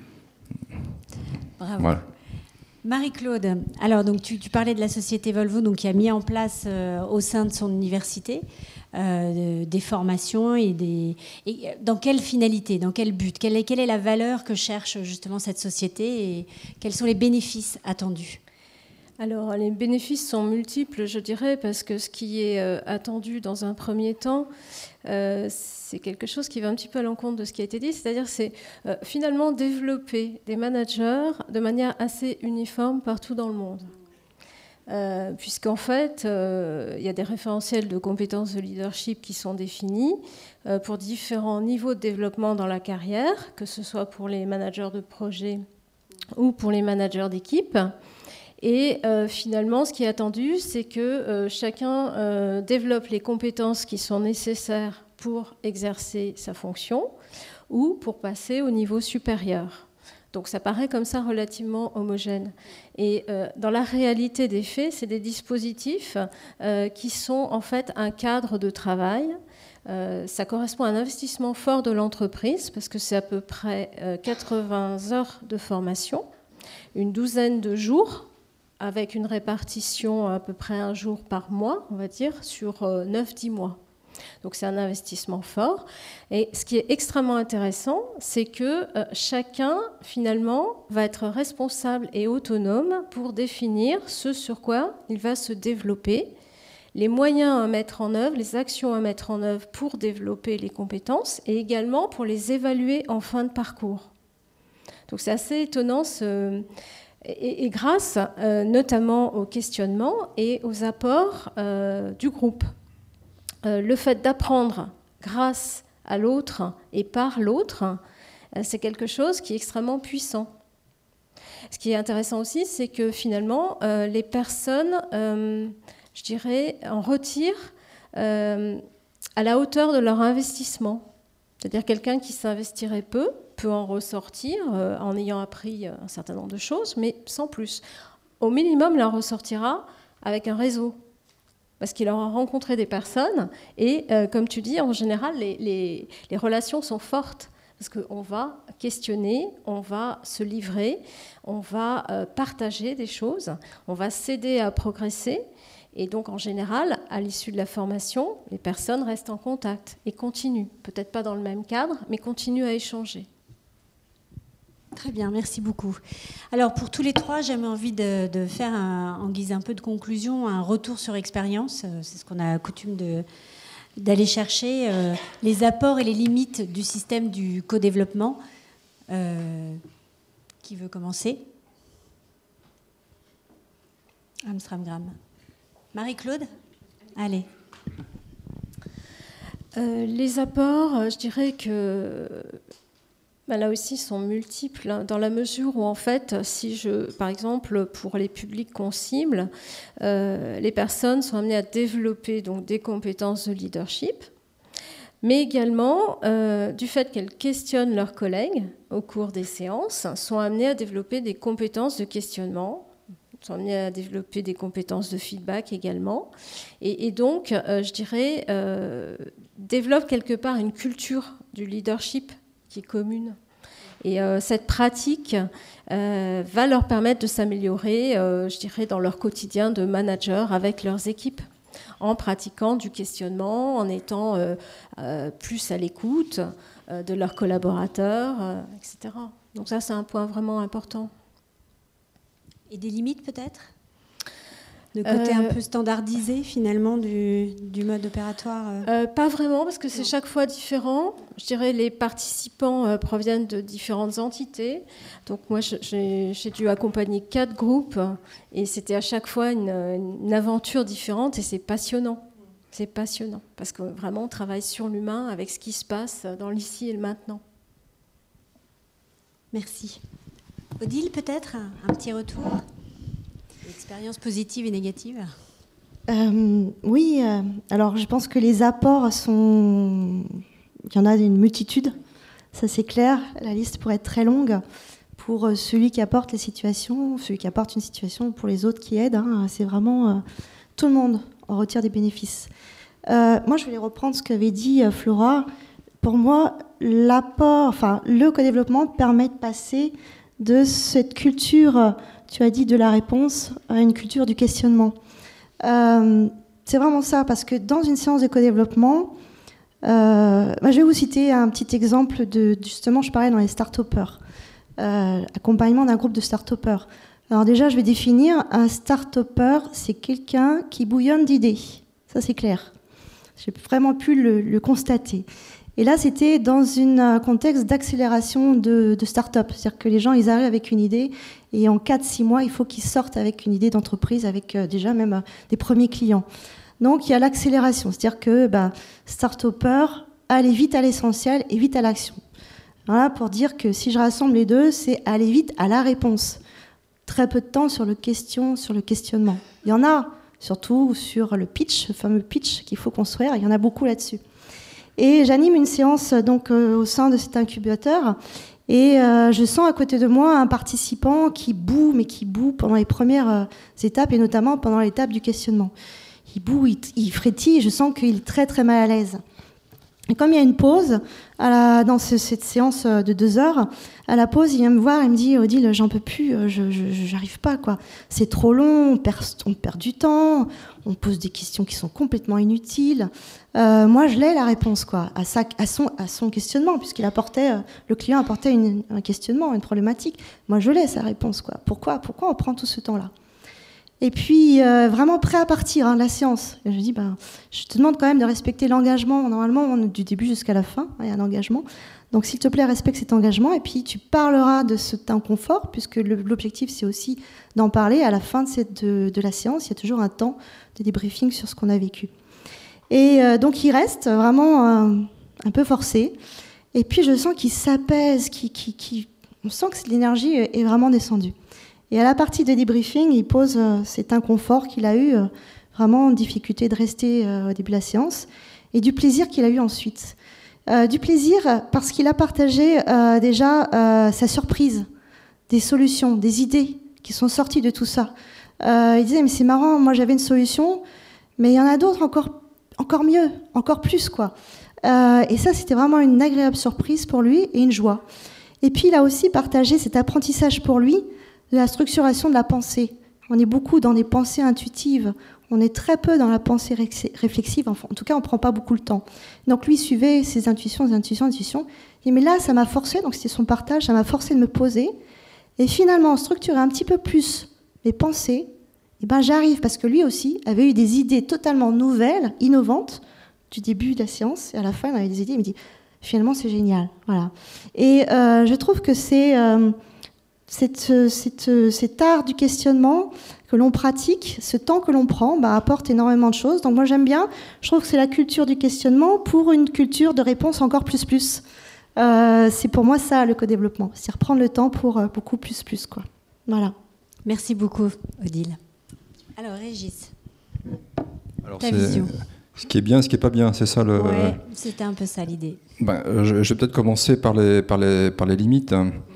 Bravo. Voilà. Marie-Claude, alors donc tu parlais de la société Volvo, donc qui a mis en place au sein de son université des formations et dans quelle finalité, dans quel but, quelle est la valeur que cherche justement cette société et quels sont les bénéfices attendus? Alors, les bénéfices sont multiples, je dirais, parce que ce qui est attendu dans un premier temps, c'est quelque chose qui va un petit peu à l'encontre de ce qui a été dit, c'est-à-dire c'est finalement développer des managers de manière assez uniforme partout dans le monde. Puisqu'en fait, il y a des référentiels de compétences de leadership qui sont définis pour différents niveaux de développement dans la carrière, que ce soit pour les managers de projet ou pour les managers d'équipe. Et finalement, ce qui est attendu, c'est que chacun développe les compétences qui sont nécessaires pour exercer sa fonction ou pour passer au niveau supérieur. Donc ça paraît comme ça relativement homogène. Et dans la réalité des faits, c'est des dispositifs qui sont en fait un cadre de travail. Ça correspond à un investissement fort de l'entreprise parce que c'est à peu près 80 heures de formation, une douzaine de jours, avec une répartition à peu près un jour par mois, on va dire, sur 9-10 mois. Donc c'est un investissement fort. Et ce qui est extrêmement intéressant, c'est que chacun, finalement, va être responsable et autonome pour définir ce sur quoi il va se développer, les moyens à mettre en œuvre, les actions à mettre en œuvre pour développer les compétences et également pour les évaluer en fin de parcours. Donc c'est assez étonnant et grâce notamment au questionnement et aux apports du groupe. Le fait d'apprendre grâce à l'autre et par l'autre, c'est quelque chose qui est extrêmement puissant. Ce qui est intéressant aussi, c'est que finalement, les personnes, je dirais, en retirent à la hauteur de leur investissement. C'est-à-dire quelqu'un qui s'investirait peu peut en ressortir en ayant appris un certain nombre de choses, mais sans plus. Au minimum, il en ressortira avec un réseau, parce qu'il aura rencontré des personnes, et comme tu dis, en général, les relations sont fortes, parce qu'on va questionner, on va se livrer, on va partager des choses, on va s'aider à progresser. Et donc, en général, à l'issue de la formation, les personnes restent en contact et continuent. Peut-être pas dans le même cadre, mais continuent à échanger. Très bien, merci beaucoup. Alors, pour tous les trois, j'avais envie de faire, en guise un peu de conclusion, un retour sur expérience. C'est ce qu'on a coutume d'aller chercher, les apports et les limites du système du co-développement. Qui veut commencer? Amstramgram. Marie-Claude? Allez. Les apports, je dirais que là aussi sont multiples, hein, dans la mesure où, en fait, par exemple, pour les publics qu'on cible, les personnes sont amenées à développer donc, des compétences de leadership, mais également, du fait qu'elles questionnent leurs collègues au cours des séances, sont amenées à développer des compétences de questionnement, sont amenés à développer des compétences de feedback également. Et donc, je dirais, développent quelque part une culture du leadership qui est commune. Et cette pratique va leur permettre de s'améliorer, je dirais, dans leur quotidien de manager avec leurs équipes, en pratiquant du questionnement, en étant plus à l'écoute de leurs collaborateurs, etc. Donc ça, c'est un point vraiment important. Et des limites peut-être? Le côté un peu standardisé finalement du mode opératoire Pas vraiment, parce que c'est chaque fois différent. Je dirais les participants proviennent de différentes entités. Donc moi, j'ai dû accompagner 4 groupes et c'était à chaque fois une aventure différente et c'est passionnant. C'est passionnant parce que vraiment on travaille sur l'humain avec ce qui se passe dans l'ici et le maintenant. Merci. Odile, peut-être un petit retour? Expériences positives et négatives? Oui, alors je pense que les apports sont... Il y en a une multitude, ça c'est clair. La liste pourrait être très longue pour celui qui apporte les situations, celui qui apporte une situation, pour les autres qui aident. Hein, c'est vraiment tout le monde en retire des bénéfices. Moi, je voulais reprendre ce qu'avait dit Flora. Pour moi, le co-développement permet de passer de cette culture, tu as dit, de la réponse, à une culture du questionnement. C'est vraiment ça, parce que dans une séance de co-développement, je vais vous citer un petit exemple justement, je parlais dans les start-upers, accompagnement d'un groupe de start-upers. Alors déjà, je vais définir, un start-upper, c'est quelqu'un qui bouillonne d'idées, ça c'est clair. J'ai vraiment pu le constater. Et là, c'était dans un contexte d'accélération de start-up. C'est-à-dire que les gens, ils arrivent avec une idée et en 4-6 mois, il faut qu'ils sortent avec une idée d'entreprise, avec déjà même des premiers clients. Donc, il y a l'accélération. C'est-à-dire que start-upper, aller vite à l'essentiel et vite à l'action. Voilà, pour dire que si je rassemble les deux, c'est aller vite à la réponse. Très peu de temps sur le questionnement. Il y en a, surtout sur le pitch, le fameux pitch qu'il faut construire. Il y en a beaucoup là-dessus. Et j'anime une séance donc au sein de cet incubateur et je sens à côté de moi un participant qui boue pendant les premières étapes et notamment pendant l'étape du questionnement. Il boue, il frétille, je sens qu'il est très très mal à l'aise. Et comme il y a une pause dans cette séance de 2 heures, à la pause, il vient me voir et me dit « Odile, j'en peux plus, j'arrive pas, quoi. C'est trop long, on perd du temps, on pose des questions qui sont complètement inutiles. Moi, je l'ai la réponse, quoi, à son questionnement, puisqu'il apportait, le client apportait un questionnement, une problématique. Moi, je l'ai sa réponse, quoi. Pourquoi on prend tout ce temps-là ? Et puis, vraiment prêt à partir, la séance. Et je dis, je te demande quand même de respecter l'engagement. Normalement, du début jusqu'à la fin, il y a un engagement. Donc, s'il te plaît, respecte cet engagement. Et puis, tu parleras de cet inconfort, puisque l'objectif, c'est aussi d'en parler. À la fin de la séance, il y a toujours un temps de débriefing sur ce qu'on a vécu. Et donc, il reste vraiment un peu forcé. Et puis, je sens qu'il s'apaise, on sent que l'énergie est vraiment descendue. Et à la partie de débriefing, il pose cet inconfort qu'il a eu, vraiment difficulté de rester au début de la séance. et du plaisir qu'il a eu ensuite. Du plaisir parce qu'il a partagé déjà sa surprise, des solutions, des idées qui sont sorties de tout ça. Il disait, mais c'est marrant, moi j'avais une solution, mais il y en a d'autres encore mieux, encore plus, quoi. Et ça, c'était vraiment une agréable surprise pour lui et une joie. Et puis, il a aussi partagé cet apprentissage pour lui de la structuration de la pensée. On est beaucoup dans des pensées intuitives. On est très peu dans la pensée réflexive. Enfin, en tout cas, on ne prend pas beaucoup le temps. Donc, lui, il suivait ses intuitions. Et mais là, ça m'a forcé, donc c'était son partage, ça m'a forcé de me poser. Et finalement, structurer un petit peu plus mes pensées, et ben, j'arrive, parce que lui aussi avait eu des idées totalement nouvelles, innovantes, du début de la séance. Et à la fin, il avait des idées, il me dit, finalement, c'est génial. Voilà. Et je trouve que c'est cet art du questionnement que l'on pratique, ce temps que l'on prend, apporte énormément de choses. Donc moi j'aime bien, je trouve que c'est la culture du questionnement pour une culture de réponse encore plus. C'est pour moi ça le co-développement, c'est reprendre le temps pour beaucoup plus, quoi. Voilà. Merci beaucoup, Odile. Alors Régis, Alors, ta vision. Ce qui est bien, ce qui n'est pas bien, c'est ça le... Ouais, c'était un peu ça l'idée. Je vais peut-être commencer par les limites.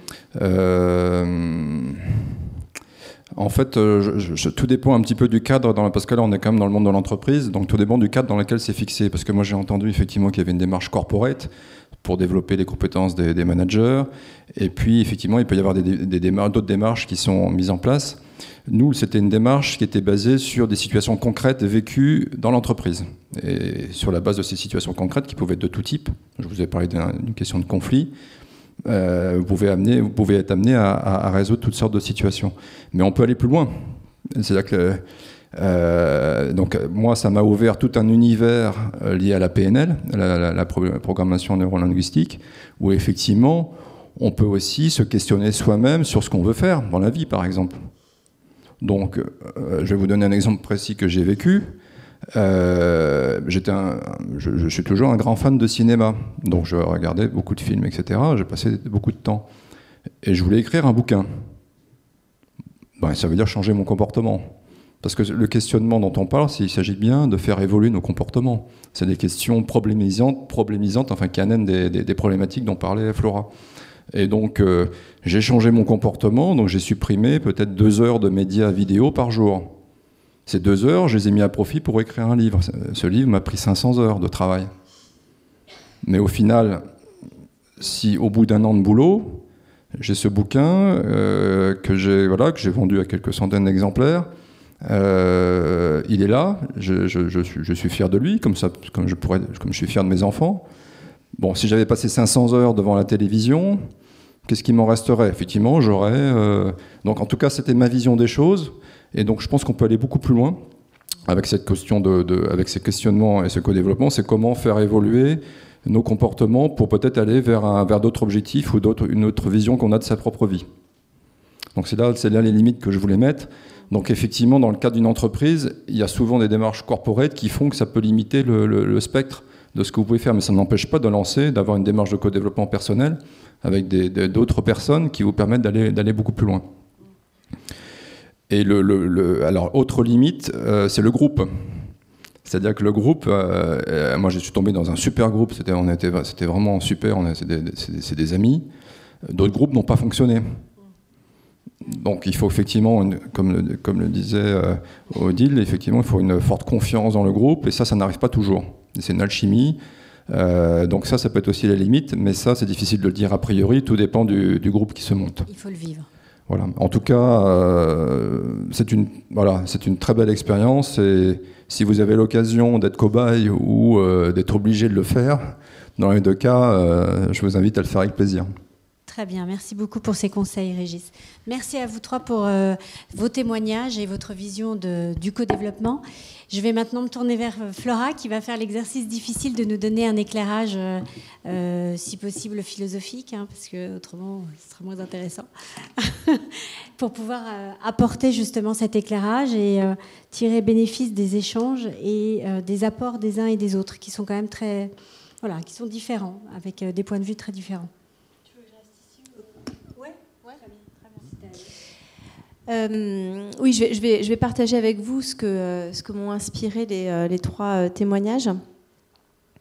En fait, tout dépend un petit peu du cadre, parce que là, on est quand même dans le monde de l'entreprise, donc tout dépend du cadre dans lequel c'est fixé. Parce que moi, j'ai entendu effectivement qu'il y avait une démarche corporate pour développer les compétences des managers, et puis effectivement, il peut y avoir d'autres démarches qui sont mises en place. Nous, c'était une démarche qui était basée sur des situations concrètes vécues dans l'entreprise. Et sur la base de ces situations concrètes, qui pouvaient être de tout type, je vous ai parlé d'une question de conflit, vous pouvez être amené à résoudre toutes sortes de situations. Mais on peut aller plus loin. C'est-à-dire que donc moi, ça m'a ouvert tout un univers lié à la PNL, la programmation neurolinguistique, où effectivement, on peut aussi se questionner soi-même sur ce qu'on veut faire dans la vie, par exemple. Donc, je vais vous donner un exemple précis que j'ai vécu. Je suis toujours un grand fan de cinéma, donc je regardais beaucoup de films, etc. J'ai passé beaucoup de temps. Et je voulais écrire un bouquin. Ça veut dire changer mon comportement. Parce que le questionnement dont on parle, il s'agit bien de faire évoluer nos comportements. C'est des questions problémisantes, enfin qui amènent des problématiques dont parlait Flora. Et donc, j'ai changé mon comportement, donc j'ai supprimé peut-être 2 heures de médias vidéo par jour. Ces 2 heures, je les ai mis à profit pour écrire un livre. Ce livre m'a pris 500 heures de travail. Mais au final, si au bout d'1 an de boulot, j'ai ce bouquin que j'ai vendu à quelques centaines d'exemplaires, il est là, je suis fier de lui, comme je suis fier de mes enfants. Bon, si j'avais passé 500 heures devant la télévision, qu'est-ce qui m'en resterait ? Effectivement, j'aurais... Donc, en tout cas, c'était ma vision des choses. Et donc, je pense qu'on peut aller beaucoup plus loin avec cette question avec ces questionnements et ce co-développement. C'est comment faire évoluer nos comportements pour peut-être aller vers d'autres objectifs ou une autre vision qu'on a de sa propre vie. Donc, c'est là les limites que je voulais mettre. Donc, effectivement, dans le cadre d'une entreprise, il y a souvent des démarches corporate qui font que ça peut limiter le spectre de ce que vous pouvez faire, mais ça n'empêche pas d'avoir une démarche de co-développement personnel avec d'autres personnes qui vous permettent d'aller beaucoup plus loin. Et alors, autre limite, c'est le groupe. C'est-à-dire que le groupe, moi je suis tombé dans un super groupe, c'était vraiment super, c'est des amis. D'autres groupes n'ont pas fonctionné. Donc il faut effectivement, comme le disait Odile, effectivement, il faut une forte confiance dans le groupe, et ça n'arrive pas toujours. C'est une alchimie, donc ça peut être aussi la limite, mais ça c'est difficile de le dire a priori, tout dépend du groupe qui se monte. Il faut le vivre. Voilà. En tout cas, c'est une très belle expérience, et si vous avez l'occasion d'être cobaye ou d'être obligé de le faire, dans les 2 cas, je vous invite à le faire avec plaisir. Très bien, merci beaucoup pour ces conseils, Régis. Merci à vous 3 pour vos témoignages et votre vision du co-développement. Je vais maintenant me tourner vers Flora, qui va faire l'exercice difficile de nous donner un éclairage, si possible philosophique, parce que autrement, ce sera moins intéressant, pour pouvoir apporter justement cet éclairage et tirer bénéfice des échanges et des apports des uns et des autres, qui sont quand même qui sont différents, avec des points de vue très différents. Oui, je vais partager avec vous ce que m'ont inspiré les 3 témoignages.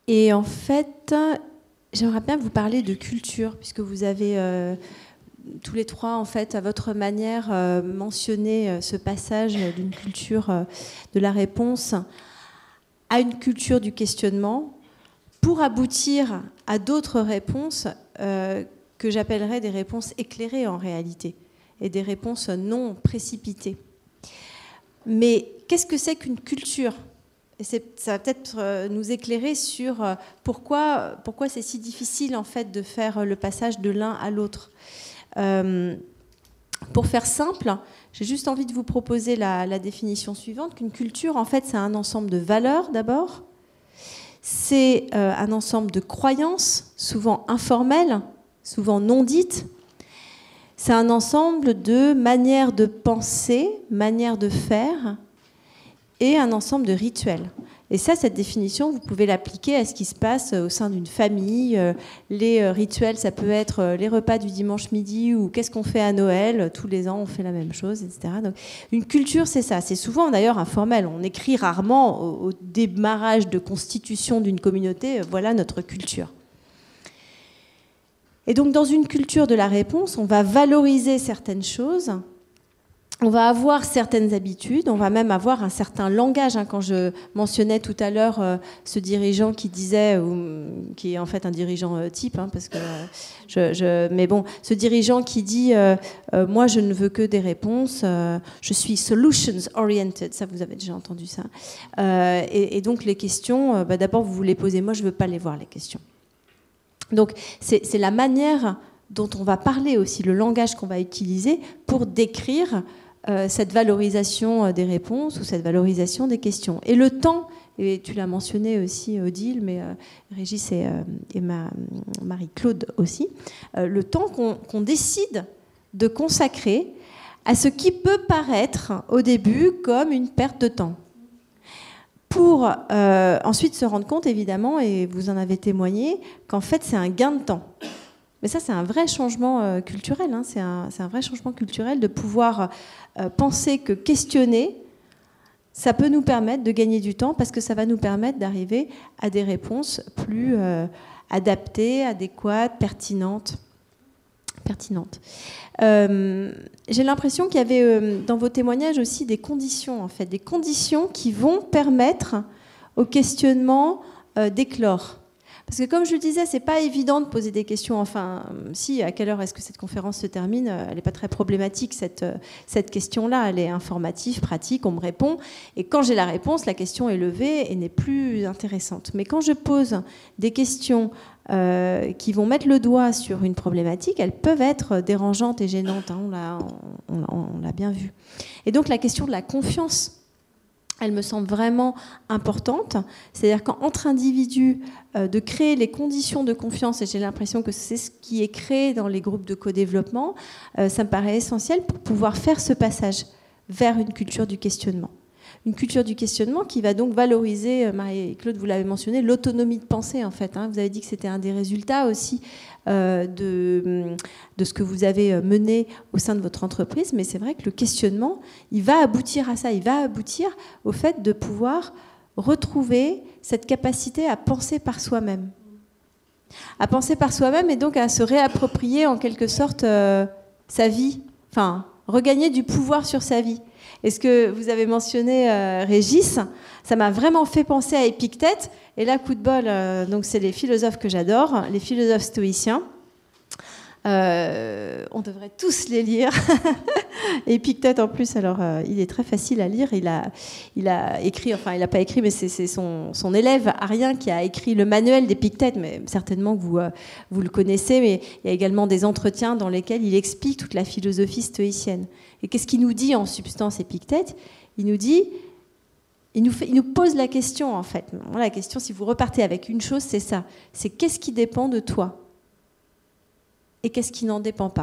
Et en fait, j'aimerais bien vous parler de culture, puisque vous avez tous les trois, en fait, à votre manière, mentionné ce passage d'une culture de la réponse à une culture du questionnement, pour aboutir à d'autres réponses que j'appellerais des réponses éclairées en réalité, et des réponses non précipitées. Mais qu'est-ce que c'est qu'une culture ? Et ça va peut-être nous éclairer sur pourquoi c'est si difficile en fait de faire le passage de l'un à l'autre. Pour faire simple, j'ai juste envie de vous proposer la définition suivante, qu'une culture, en fait, c'est un ensemble de valeurs d'abord, c'est un ensemble de croyances, souvent informelles, souvent non dites, c'est un ensemble de manières de penser, manières de faire, et un ensemble de rituels. Et ça, cette définition, vous pouvez l'appliquer à ce qui se passe au sein d'une famille. Les rituels, ça peut être les repas du dimanche midi ou qu'est-ce qu'on fait à Noël. Tous les ans, on fait la même chose, etc. Donc, une culture, c'est ça. C'est souvent d'ailleurs informel. On écrit rarement au démarrage de constitution d'une communauté, voilà notre culture. Et donc, dans une culture de la réponse, on va valoriser certaines choses. On va avoir certaines habitudes, on va même avoir un certain langage. Quand je mentionnais tout à l'heure ce dirigeant qui disait, qui est en fait un dirigeant type, parce que mais bon, ce dirigeant qui dit moi je ne veux que des réponses, je suis solutions oriented, ça vous avez déjà entendu ça. Et donc les questions, d'abord vous les posez, moi je ne veux pas les voir les questions. Donc c'est la manière dont on va parler aussi, le langage qu'on va utiliser pour décrire cette valorisation des réponses ou cette valorisation des questions. Et le temps, et tu l'as mentionné aussi Odile, mais Régis et Marie-Claude aussi, le temps qu'on décide de consacrer à ce qui peut paraître au début comme une perte de temps. Pour ensuite se rendre compte, évidemment, et vous en avez témoigné, qu'en fait c'est un gain de temps. Mais ça, c'est un vrai changement culturel. C'est un vrai changement culturel de pouvoir penser que questionner, ça peut nous permettre de gagner du temps parce que ça va nous permettre d'arriver à des réponses plus adaptées, adéquates, pertinentes. J'ai l'impression qu'il y avait dans vos témoignages aussi des conditions, en fait, des conditions qui vont permettre au questionnement d'éclore. Parce que comme je le disais, c'est pas évident de poser des questions. Enfin, si, à quelle heure est-ce que cette conférence se termine ? Elle n'est pas très problématique, cette question-là. Elle est informative, pratique, on me répond. Et quand j'ai la réponse, la question est levée et n'est plus intéressante. Mais quand je pose des questions qui vont mettre le doigt sur une problématique, elles peuvent être dérangeantes et gênantes. On l'a bien vu. Et donc la question de la confiance, elle me semble vraiment importante. C'est-à-dire qu'entre individus, de créer les conditions de confiance, et j'ai l'impression que c'est ce qui est créé dans les groupes de co-développement, ça me paraît essentiel pour pouvoir faire ce passage vers une culture du questionnement. Une culture du questionnement qui va donc valoriser, Marie-Claude, vous l'avez mentionné, l'autonomie de pensée, en fait. Vous avez dit que c'était un des résultats aussi de ce que vous avez mené au sein de votre entreprise, mais c'est vrai que le questionnement, il va aboutir à ça, il va aboutir au fait de pouvoir retrouver cette capacité à penser par soi-même. À penser par soi-même et donc à se réapproprier en quelque sorte sa vie, enfin, regagner du pouvoir sur sa vie. Et ce que vous avez mentionné, Régis, ça m'a vraiment fait penser à Épictète. Et là, coup de bol, donc c'est les philosophes que j'adore, les philosophes stoïciens. On devrait tous les lire. Épictète, en plus, alors il est très facile à lire. Il a écrit, enfin, il n'a pas écrit, mais c'est son élève Arien qui a écrit le manuel d'Épictète. Mais certainement que vous le connaissez. Mais il y a également des entretiens dans lesquels il explique toute la philosophie stoïcienne. Et qu'est-ce qu'il nous dit en substance, Épictète ? Il nous pose la question, en fait. La question, si vous repartez avec une chose, c'est ça. C'est qu'est-ce qui dépend de toi ? Et qu'est-ce qui n'en dépend pas ?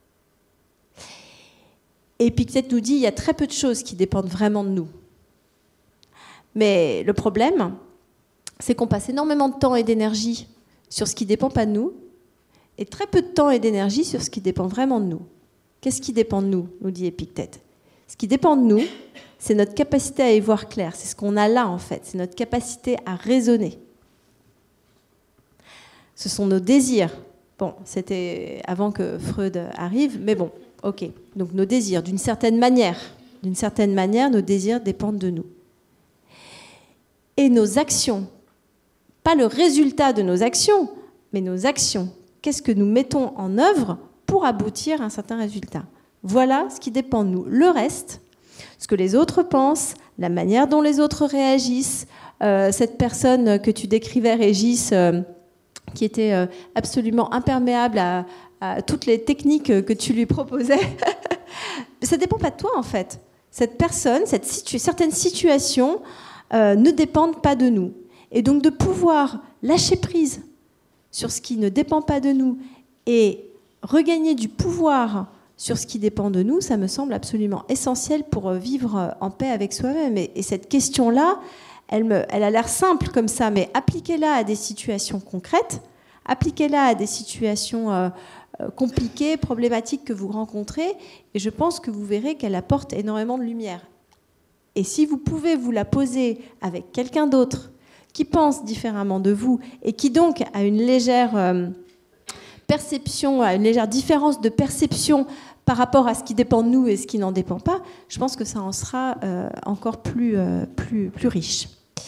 Et Épictète nous dit, il y a très peu de choses qui dépendent vraiment de nous. Mais le problème, c'est qu'on passe énormément de temps et d'énergie sur ce qui ne dépend pas de nous, et très peu de temps et d'énergie sur ce qui dépend vraiment de nous. Qu'est-ce qui dépend de nous, nous dit Épictète ? Ce qui dépend de nous, c'est notre capacité à y voir clair. C'est ce qu'on a là, en fait. C'est notre capacité à raisonner. Ce sont nos désirs. Bon, c'était avant que Freud arrive, mais bon, ok. Donc nos désirs, d'une certaine manière, nos désirs dépendent de nous. Et nos actions, pas le résultat de nos actions, mais nos actions. Qu'est-ce que nous mettons en œuvre pour aboutir à un certain résultat? Voilà ce qui dépend de nous. Le reste, ce que les autres pensent, la manière dont les autres réagissent, cette personne que tu décrivais, Régis, qui était absolument imperméable à toutes les techniques que tu lui proposais, ça ne dépend pas de toi en fait. Cette personne, certaines situations ne dépendent pas de nous. Et donc de pouvoir lâcher prise sur ce qui ne dépend pas de nous et regagner du pouvoir sur ce qui dépend de nous, ça me semble absolument essentiel pour vivre en paix avec soi-même. Et cette question-là, elle a l'air simple comme ça, mais appliquez-la à des situations concrètes, appliquez-la à des situations compliquées, problématiques que vous rencontrez, et je pense que vous verrez qu'elle apporte énormément de lumière. Et si vous pouvez vous la poser avec quelqu'un d'autre qui pense différemment de vous et qui donc a une légère perception, a une légère différence de perception par rapport à ce qui dépend de nous et ce qui n'en dépend pas, je pense que ça en sera encore plus riche.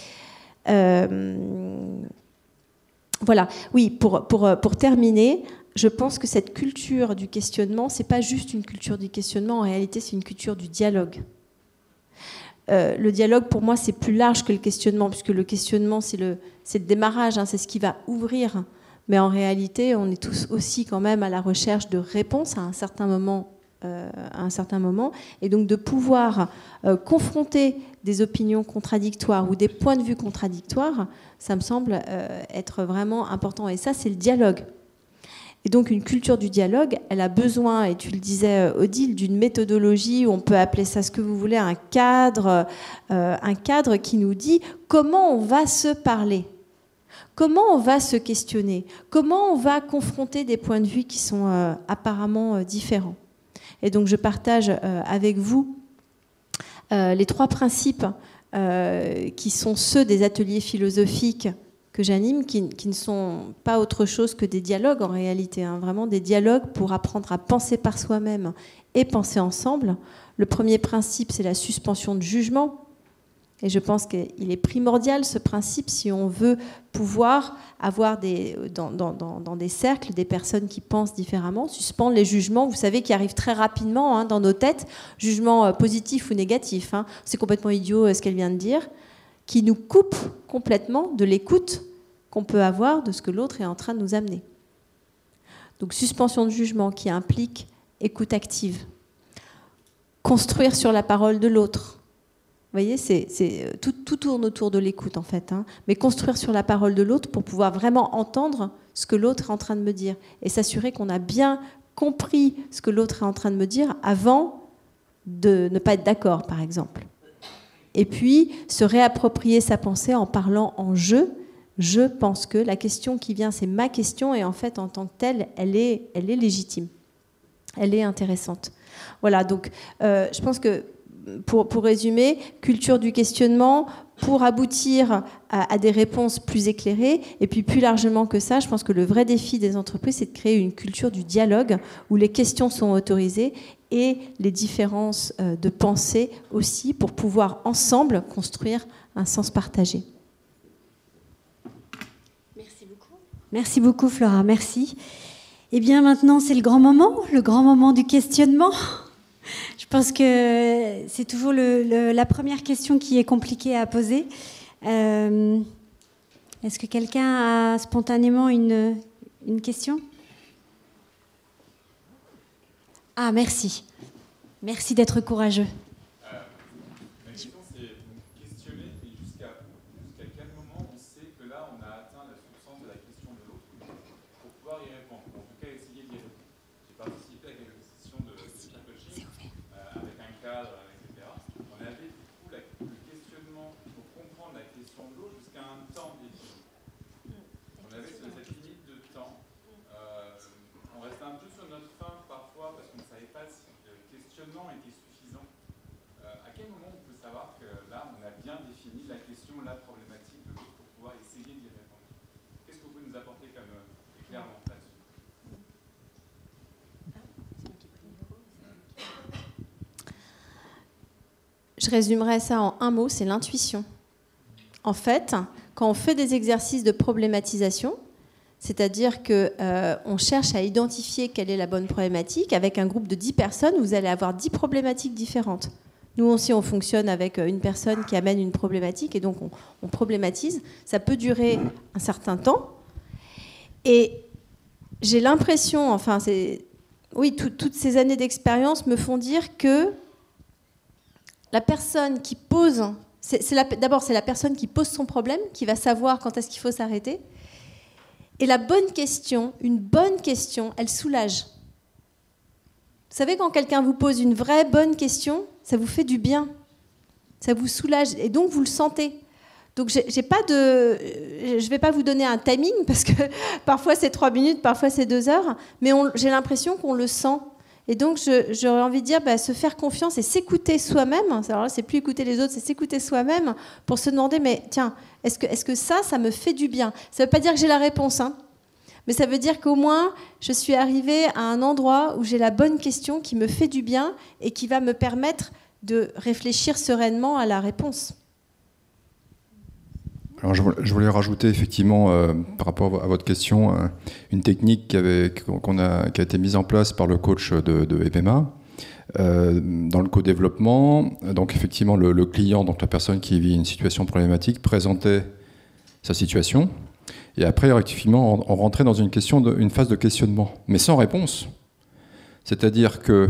Voilà, oui, pour terminer, je pense que cette culture du questionnement, c'est pas juste une culture du questionnement, en réalité c'est une culture du dialogue. Le dialogue, pour moi, c'est plus large que le questionnement, puisque le questionnement, c'est le démarrage, hein, c'est ce qui va ouvrir. Mais en réalité, on est tous aussi quand même à la recherche de réponses à un certain moment. Et donc de pouvoir confronter des opinions contradictoires ou des points de vue contradictoires, ça me semble être vraiment important. Et ça, c'est le dialogue. Et donc une culture du dialogue, elle a besoin, et tu le disais Odile, d'une méthodologie, on peut appeler ça ce que vous voulez, un cadre qui nous dit comment on va se parler, comment on va se questionner, comment on va confronter des points de vue qui sont apparemment différents. Et donc je partage avec vous les 3 principes qui sont ceux des ateliers philosophiques que j'anime, qui ne sont pas autre chose que des dialogues en réalité, hein, vraiment des dialogues pour apprendre à penser par soi-même et penser ensemble. Le premier principe, c'est la suspension de jugement. Et je pense qu'il est primordial, ce principe, si on veut pouvoir avoir dans des cercles des personnes qui pensent différemment, suspendre les jugements, vous savez, qui arrivent très rapidement hein, dans nos têtes, jugements positifs ou négatifs. Hein. C'est complètement idiot ce qu'elle vient de dire, qui nous coupe complètement de l'écoute qu'on peut avoir de ce que l'autre est en train de nous amener. Donc suspension de jugement qui implique écoute active. Construire sur la parole de l'autre. Vous voyez, tout tourne autour de l'écoute en fait. Hein. Mais construire sur la parole de l'autre pour pouvoir vraiment entendre ce que l'autre est en train de me dire. Et s'assurer qu'on a bien compris ce que l'autre est en train de me dire avant de ne pas être d'accord, par exemple. Et puis, se réapproprier sa pensée en parlant en je. Je pense que la question qui vient, c'est ma question. Et en fait, en tant que telle, elle est légitime. Elle est intéressante. Voilà, donc je pense que pour résumer, culture du questionnement pour aboutir à des réponses plus éclairées. Et puis plus largement que ça, je pense que le vrai défi des entreprises, c'est de créer une culture du dialogue où les questions sont autorisées et les différences de pensée aussi pour pouvoir ensemble construire un sens partagé. Merci beaucoup. Merci beaucoup Flora, merci. Eh bien maintenant c'est le grand moment du questionnement. Je pense que c'est toujours la première question qui est compliquée à poser. Est-ce que quelqu'un a spontanément une question ? Ah, merci. Merci d'être courageux. Ma question, c'est questionner et jusqu'à quel moment on sait que là, on a atteint la substance de la question de l'autre pour pouvoir y répondre, ou en tout cas essayer d'y répondre. J'ai participé à quelques sessions de coaching avec un cadre, etc. On avait du coup le questionnement pour comprendre la question de l'autre jusqu'à un temps défini. On avait cette limite de temps. On restait un peu sur notre faim parfois parce qu'on ne savait pas si le questionnement était suffisant. je résumerais ça en un mot, c'est l'intuition. En fait, quand on fait des exercices de problématisation, c'est-à-dire qu'on cherche à identifier quelle est la bonne problématique, avec un groupe de 10 personnes, vous allez avoir 10 problématiques différentes. Nous aussi, on fonctionne avec une personne qui amène une problématique, et donc on problématise. Ça peut durer un certain temps. Et j'ai l'impression, enfin, toutes ces années d'expérience me font dire que la personne qui pose, d'abord c'est la personne qui pose son problème, qui va savoir quand est-ce qu'il faut s'arrêter. Et la bonne question, une bonne question, elle soulage. Vous savez, quand quelqu'un vous pose une vraie bonne question, ça vous fait du bien. Ça vous soulage, et donc vous le sentez. Donc je ne vais pas vous donner un timing, parce que parfois c'est 3 minutes, parfois c'est 2 heures, mais j'ai l'impression qu'on le sent. Et donc j'aurais envie de dire, se faire confiance et s'écouter soi-même. Alors là, c'est plus écouter les autres, c'est s'écouter soi-même pour se demander, mais tiens, est-ce que ça me fait du bien? Ça ne veut pas dire que j'ai la réponse, hein, mais ça veut dire qu'au moins, je suis arrivée à un endroit où j'ai la bonne question qui me fait du bien et qui va me permettre de réfléchir sereinement à la réponse. Alors, je voulais rajouter effectivement, par rapport à votre question, une technique qui a été mise en place par le coach de MMA. Dans le co-développement, donc effectivement le client, donc la personne qui vit une situation problématique, présentait sa situation, et après effectivement on rentrait dans une phase de questionnement, mais sans réponse. C'est-à-dire que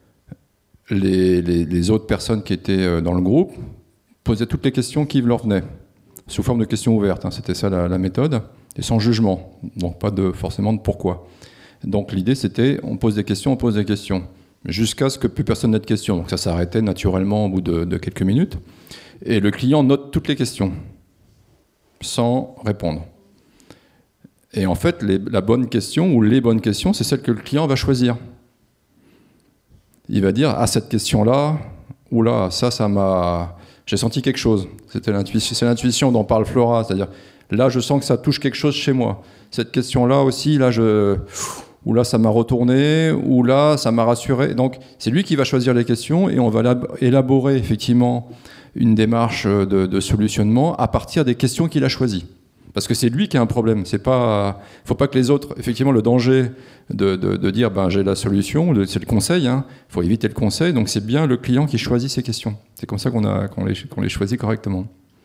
les autres personnes qui étaient dans le groupe posaient toutes les questions qui leur venaient, sous forme de questions ouvertes, hein, c'était ça la méthode, et sans jugement, donc pas forcément de pourquoi. Donc l'idée c'était, on pose des questions, jusqu'à ce que plus personne n'ait de questions. Donc ça s'arrêtait naturellement au bout de quelques minutes, et le client note toutes les questions, sans répondre. Et en fait, la bonne question, ou les bonnes questions, c'est celle que le client va choisir. Il va dire, cette question-là, oula, ça m'a... J'ai senti quelque chose. C'est l'intuition dont parle Flora. C'est-à-dire, là, je sens que ça touche quelque chose chez moi. Cette question-là aussi, ou là, ça m'a retourné, ou là, ça m'a rassuré. Donc, c'est lui qui va choisir les questions et on va élaborer effectivement une démarche de solutionnement à partir des questions qu'il a choisies. Parce que c'est lui qui a un problème. Il ne faut pas que les autres... Effectivement, le danger de dire j'ai la solution, c'est le conseil. Il faut éviter le conseil. Donc c'est bien le client qui choisit ses questions. C'est comme ça qu'on les choisit correctement.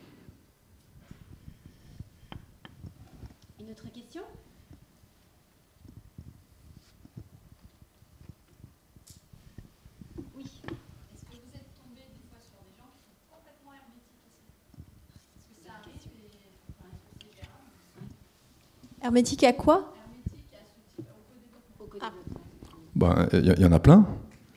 Une autre question ? Oui. Est-ce que vous êtes tombé des fois sur des gens qui sont complètement hermétiques aussi ? Est-ce que ça arrive et est-ce que c'est gérable ? Hermétique à quoi ? Il y en a plein.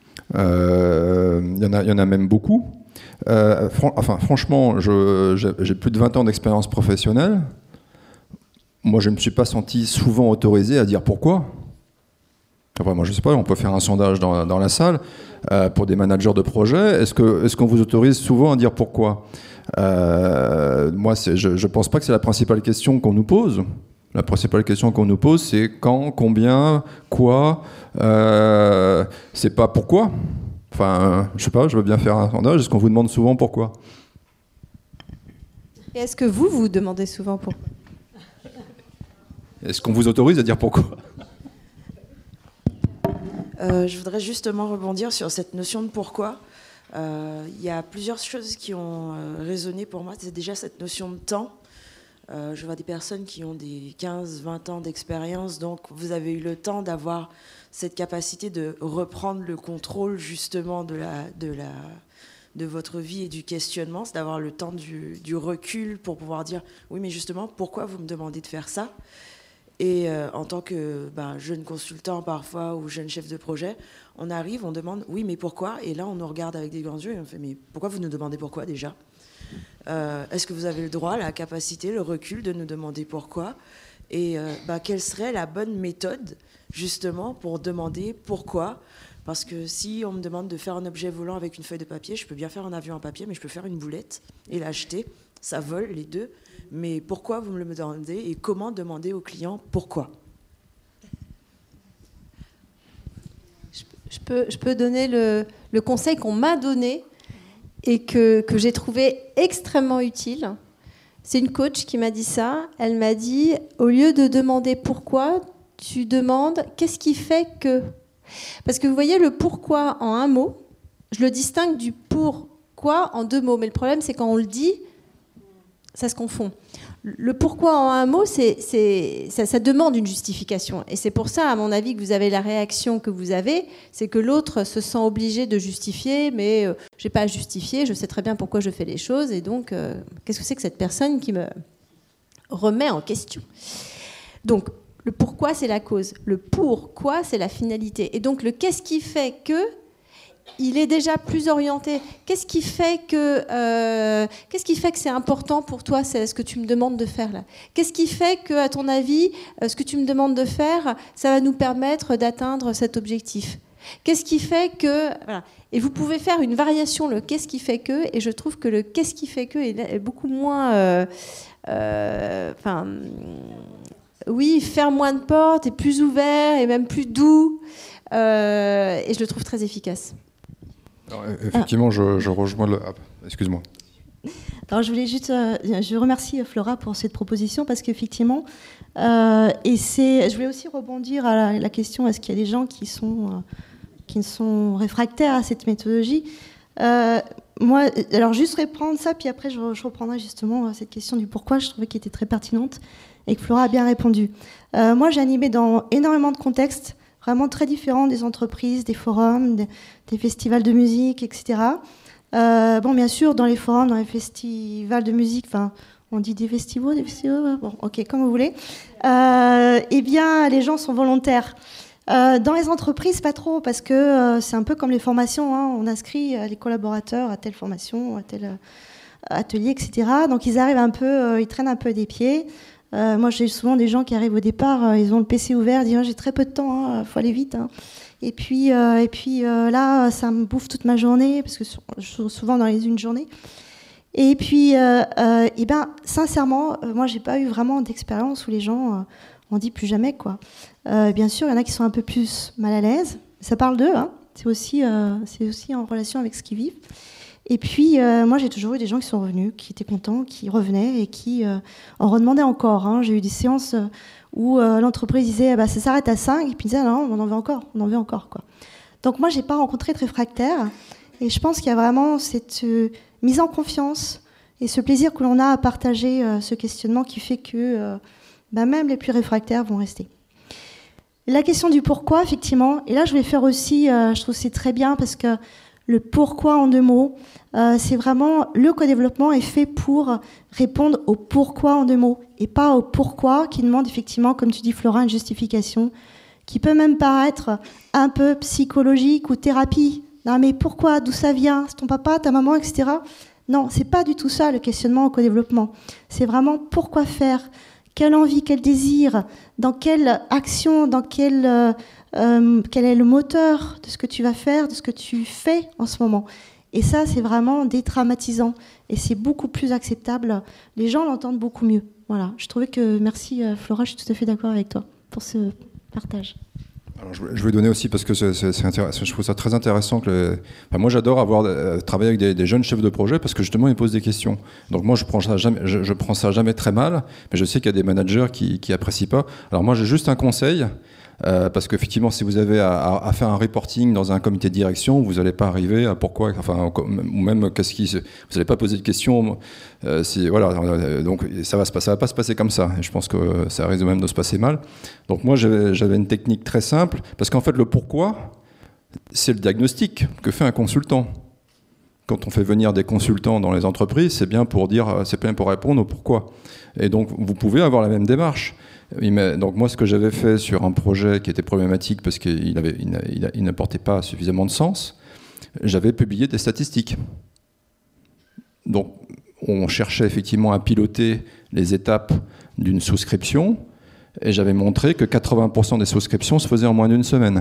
Il y en a même beaucoup. Franchement, j'ai plus de 20 ans d'expérience professionnelle. Moi, je ne me suis pas senti souvent autorisé à dire pourquoi. Enfin, moi, je ne sais pas, on peut faire un sondage dans la salle pour des managers de projet. Est-ce qu'on vous autorise souvent à dire pourquoi ? Moi, je ne pense pas que c'est la principale question qu'on nous pose. La principale question qu'on nous pose, c'est quand, combien, quoi. C'est pas pourquoi. Enfin, je sais pas, je veux bien faire un sondage. Est-ce qu'on vous demande souvent pourquoi ? Et est-ce que vous demandez souvent pourquoi ? Est-ce qu'on vous autorise à dire pourquoi ? Je voudrais justement rebondir sur cette notion de pourquoi. Il y a plusieurs choses qui ont résonné pour moi. C'est déjà cette notion de temps. Je vois des personnes qui ont des 15-20 ans d'expérience, donc vous avez eu le temps d'avoir cette capacité de reprendre le contrôle justement de votre vie et du questionnement, c'est d'avoir le temps du recul pour pouvoir dire oui mais justement pourquoi vous me demandez de faire ça ? Et en tant que jeune consultant parfois ou jeune chef de projet, on arrive, on demande oui mais pourquoi ? Et là on nous regarde avec des grands yeux et on fait mais pourquoi vous nous demandez pourquoi déjà ? Est-ce que vous avez le droit, la capacité, le recul de nous demander pourquoi ? Et quelle serait la bonne méthode justement pour demander pourquoi ? Parce que si on me demande de faire un objet volant avec une feuille de papier, je peux bien faire un avion en papier, mais je peux faire une boulette et l'acheter. Ça vole les deux. Mais pourquoi vous me le demandez et comment demander au client pourquoi ? Je peux donner le conseil qu'on m'a donné. et que j'ai trouvé extrêmement utile. C'est une coach qui m'a dit ça. Elle m'a dit, au lieu de demander pourquoi, tu demandes qu'est-ce qui fait que. Parce que vous voyez, le pourquoi en un mot, je le distingue du pourquoi en deux mots. Mais le problème, c'est quand on le dit, ça se confond. Le pourquoi en un mot, ça demande une justification. Et c'est pour ça, à mon avis, que vous avez la réaction que vous avez, c'est que l'autre se sent obligé de justifier, mais je n'ai pas à justifier, je sais très bien pourquoi je fais les choses, et donc, qu'est-ce que c'est que cette personne qui me remet en question ? Donc, le pourquoi, c'est la cause. Le pourquoi, c'est la finalité. Et donc, le qu'est-ce qui fait que, il est déjà plus orienté. Qu'est-ce qui fait que c'est important pour toi, c'est ce que tu me demandes de faire là ? Qu'est-ce qui fait que, à ton avis, ce que tu me demandes de faire, ça va nous permettre d'atteindre cet objectif ? Qu'est-ce qui fait que... Voilà. Et vous pouvez faire une variation, le qu'est-ce qui fait que, et je trouve que le qu'est-ce qui fait que est beaucoup moins... oui, faire moins de portes, et plus ouvert, et même plus doux, et je le trouve très efficace. Alors, effectivement, je rejoins le... Ah, excuse-moi. Alors, je voulais juste... je remercie Flora pour cette proposition parce qu'effectivement... je voulais aussi rebondir à la question, est-ce qu'il y a des gens qui sont réfractaires à cette méthodologie ? Moi, alors juste reprendre ça, puis après je reprendrai justement cette question du pourquoi, je trouvais qu'elle était très pertinente et que Flora a bien répondu. Moi, j'ai animé dans énormément de contextes, vraiment très différents, des entreprises, des forums, des festivals de musique, etc. Bon, bien sûr, dans les forums, dans les festivals de musique, enfin, on dit des festivals, bon, ok, comme vous voulez. Eh bien, les gens sont volontaires. Dans les entreprises, pas trop, parce que c'est un peu comme les formations, hein, on inscrit les collaborateurs à telle formation, à tel atelier, etc. Donc ils arrivent un peu, ils traînent un peu des pieds. Moi, j'ai souvent des gens qui arrivent au départ, ils ont le PC ouvert, ils disent j'ai très peu de temps, faut aller vite. Hein. Et puis là, ça me bouffe toute ma journée, parce que je suis souvent dans une journée. Et puis, sincèrement, moi, j'ai pas eu vraiment d'expérience où les gens ont dit plus jamais, quoi. Bien sûr, il y en a qui sont un peu plus mal à l'aise. Ça parle d'eux, hein. C'est aussi en relation avec ce qu'ils vivent. Et puis, moi, j'ai toujours eu des gens qui sont revenus, qui étaient contents, qui revenaient et qui en redemandaient encore. Hein. J'ai eu des séances où l'entreprise disait ça s'arrête à 5, et puis ils disaient non, on en veut encore, quoi. Donc moi, j'ai pas rencontré de réfractaires. Et je pense qu'il y a vraiment cette mise en confiance et ce plaisir que l'on a à partager ce questionnement qui fait que même les plus réfractaires vont rester. La question du pourquoi, effectivement, et là je vais faire aussi, je trouve que c'est très bien parce que le pourquoi en deux mots, c'est vraiment, le co-développement est fait pour répondre au pourquoi en deux mots et pas au pourquoi qui demande effectivement, comme tu dis Flora, une justification qui peut même paraître un peu psychologique ou thérapie. Non mais pourquoi, d'où ça vient, c'est ton papa, ta maman, etc. Non, c'est pas du tout ça le questionnement au co-développement. C'est vraiment pourquoi faire, quelle envie, quel désir, dans quelle action, quel est le moteur de ce que tu vas faire, de ce que tu fais en ce moment. Et ça, c'est vraiment dédramatisant. Et c'est beaucoup plus acceptable. Les gens l'entendent beaucoup mieux. Voilà. Je trouvais que... Merci Flora, je suis tout à fait d'accord avec toi pour ce partage. Alors, je vais donner aussi, parce que je trouve ça très intéressant. Moi, j'adore travailler avec des jeunes chefs de projet, parce que justement, ils posent des questions. Donc moi, je prends ça jamais très mal, mais je sais qu'il y a des managers qui apprécient pas. Alors moi, j'ai juste un conseil, parce qu'effectivement, si vous avez à faire un reporting dans un comité de direction, vous n'allez pas arriver à pourquoi, ou même vous n'allez pas poser de questions. Voilà, donc ça va pas se passer comme ça. Et je pense que ça risque même de se passer mal. Donc moi, j'avais une technique très simple, parce qu'en fait, le pourquoi, c'est le diagnostic que fait un consultant. Quand on fait venir des consultants dans les entreprises, c'est bien pour répondre au pourquoi. Et donc, vous pouvez avoir la même démarche. Donc moi, ce que j'avais fait sur un projet qui était problématique parce qu'il n'apportait pas suffisamment de sens, j'avais publié des statistiques. Donc on cherchait effectivement à piloter les étapes d'une souscription, et j'avais montré que 80% des souscriptions se faisaient en moins d'une semaine.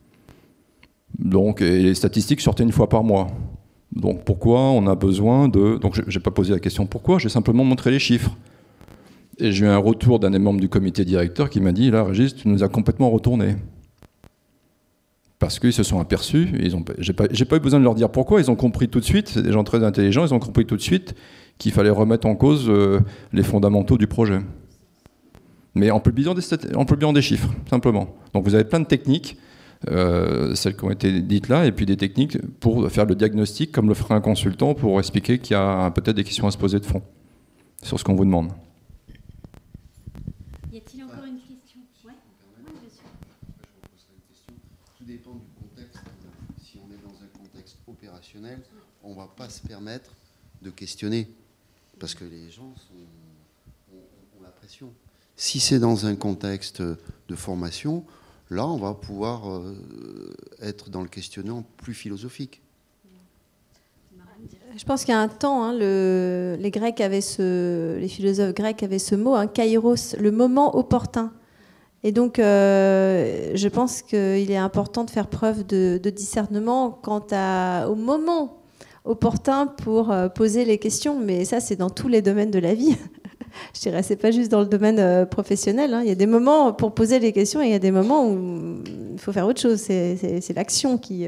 Donc, et les statistiques sortaient une fois par mois. Donc pourquoi on a besoin de... Donc je n'ai pas posé la question pourquoi, j'ai simplement montré les chiffres. Et j'ai eu un retour d'un des membres du comité directeur qui m'a dit « Là, Régis, tu nous as complètement retourné. parce qu'ils se sont aperçus, j'ai pas eu besoin de leur dire pourquoi, ils ont compris tout de suite, c'est des gens très intelligents, ils ont compris tout de suite qu'il fallait remettre en cause les fondamentaux du projet. Mais en publiant des chiffres, simplement. Donc vous avez plein de techniques, celles qui ont été dites là, et puis des techniques pour faire le diagnostic, comme le ferait un consultant, pour expliquer qu'il y a peut-être des questions à se poser de fond sur ce qu'on vous demande. Y a-t-il encore une question? Ouais. Moi, je suis. Je reposerai une question. Tout dépend du contexte. Si on est dans un contexte opérationnel, on ne va pas se permettre de questionner, parce que les gens ont la pression. Si c'est dans un contexte de formation, là, on va pouvoir être dans le questionnement plus philosophique. Je pense qu'il y a un temps, hein, les philosophes grecs avaient ce mot, hein, kairos, le moment opportun. Et donc, je pense qu'il est important de faire preuve de discernement quant au moment opportun pour poser les questions. Mais ça, c'est dans tous les domaines de la vie. Je dirais, c'est pas juste dans le domaine professionnel. Hein. Il y a des moments pour poser les questions et il y a des moments où il faut faire autre chose. C'est l'action qui...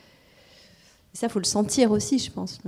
Ça, il faut le sentir aussi, je pense.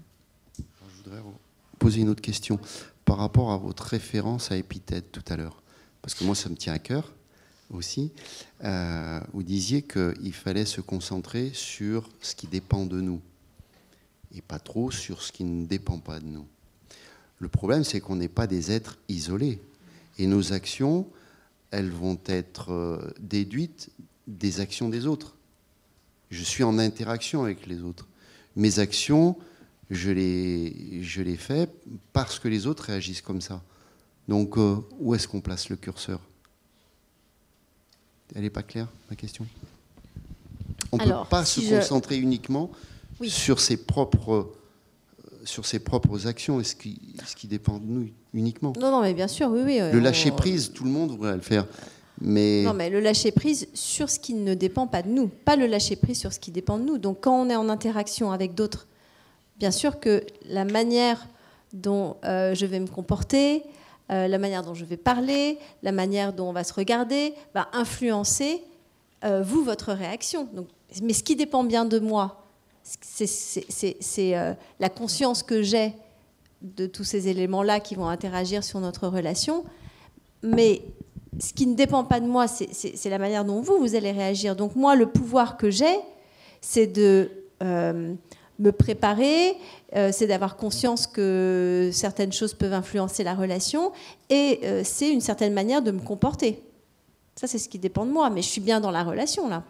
Je voudrais vous poser une autre question par rapport à votre référence à Épithète tout à l'heure. Parce que moi, ça me tient à cœur aussi. Vous disiez qu'il fallait se concentrer sur ce qui dépend de nous et pas trop sur ce qui ne dépend pas de nous. Le problème, c'est qu'on n'est pas des êtres isolés. Et nos actions, elles vont être déduites des actions des autres. Je suis en interaction avec les autres. Mes actions, je les fais parce que les autres réagissent comme ça. Donc, où est-ce qu'on place le curseur? Elle n'est pas claire, ma question? On ne peut pas se concentrer uniquement sur ses propres actions et ce qui dépend de nous uniquement. Non, mais bien sûr, oui. Le lâcher-prise, tout le monde voudrait le faire. Non, mais le lâcher-prise sur ce qui ne dépend pas de nous, pas le lâcher-prise sur ce qui dépend de nous. Donc, quand on est en interaction avec d'autres, bien sûr que la manière dont je vais me comporter, la manière dont je vais parler, la manière dont on va se regarder, va influencer votre réaction. Donc, mais ce qui dépend bien de moi, c'est la conscience que j'ai de tous ces éléments-là qui vont interagir sur notre relation. Mais ce qui ne dépend pas de moi, c'est la manière dont vous allez réagir. Donc moi, le pouvoir que j'ai, c'est de me préparer, c'est d'avoir conscience que certaines choses peuvent influencer la relation, et c'est une certaine manière de me comporter. Ça, c'est ce qui dépend de moi, mais je suis bien dans la relation, là.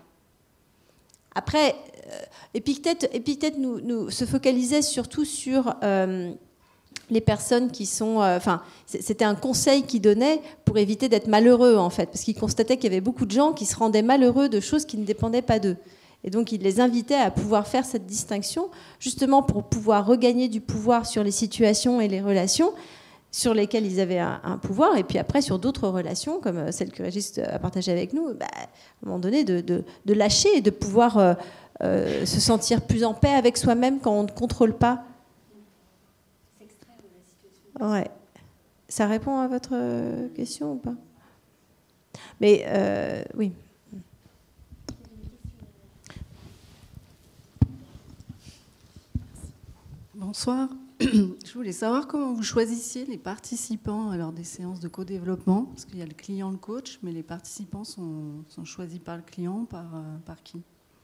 Après, Épithète se focalisait surtout sur... les personnes qui sont... c'était un conseil qu'il donnait pour éviter d'être malheureux, en fait, parce qu'il constatait qu'il y avait beaucoup de gens qui se rendaient malheureux de choses qui ne dépendaient pas d'eux. Et donc, il les invitait à pouvoir faire cette distinction, justement pour pouvoir regagner du pouvoir sur les situations et les relations sur lesquelles ils avaient un pouvoir, et puis après, sur d'autres relations, comme celle que Régis a partagée avec nous, à un moment donné, de lâcher et de pouvoir se sentir plus en paix avec soi-même quand on ne contrôle pas. Ouais. Ça répond à votre question ou pas? Mais oui. Bonsoir. Je voulais savoir comment vous choisissiez les participants lors des séances de co-développement, parce qu'il y a le client, le coach, mais les participants sont choisis par le client, par qui?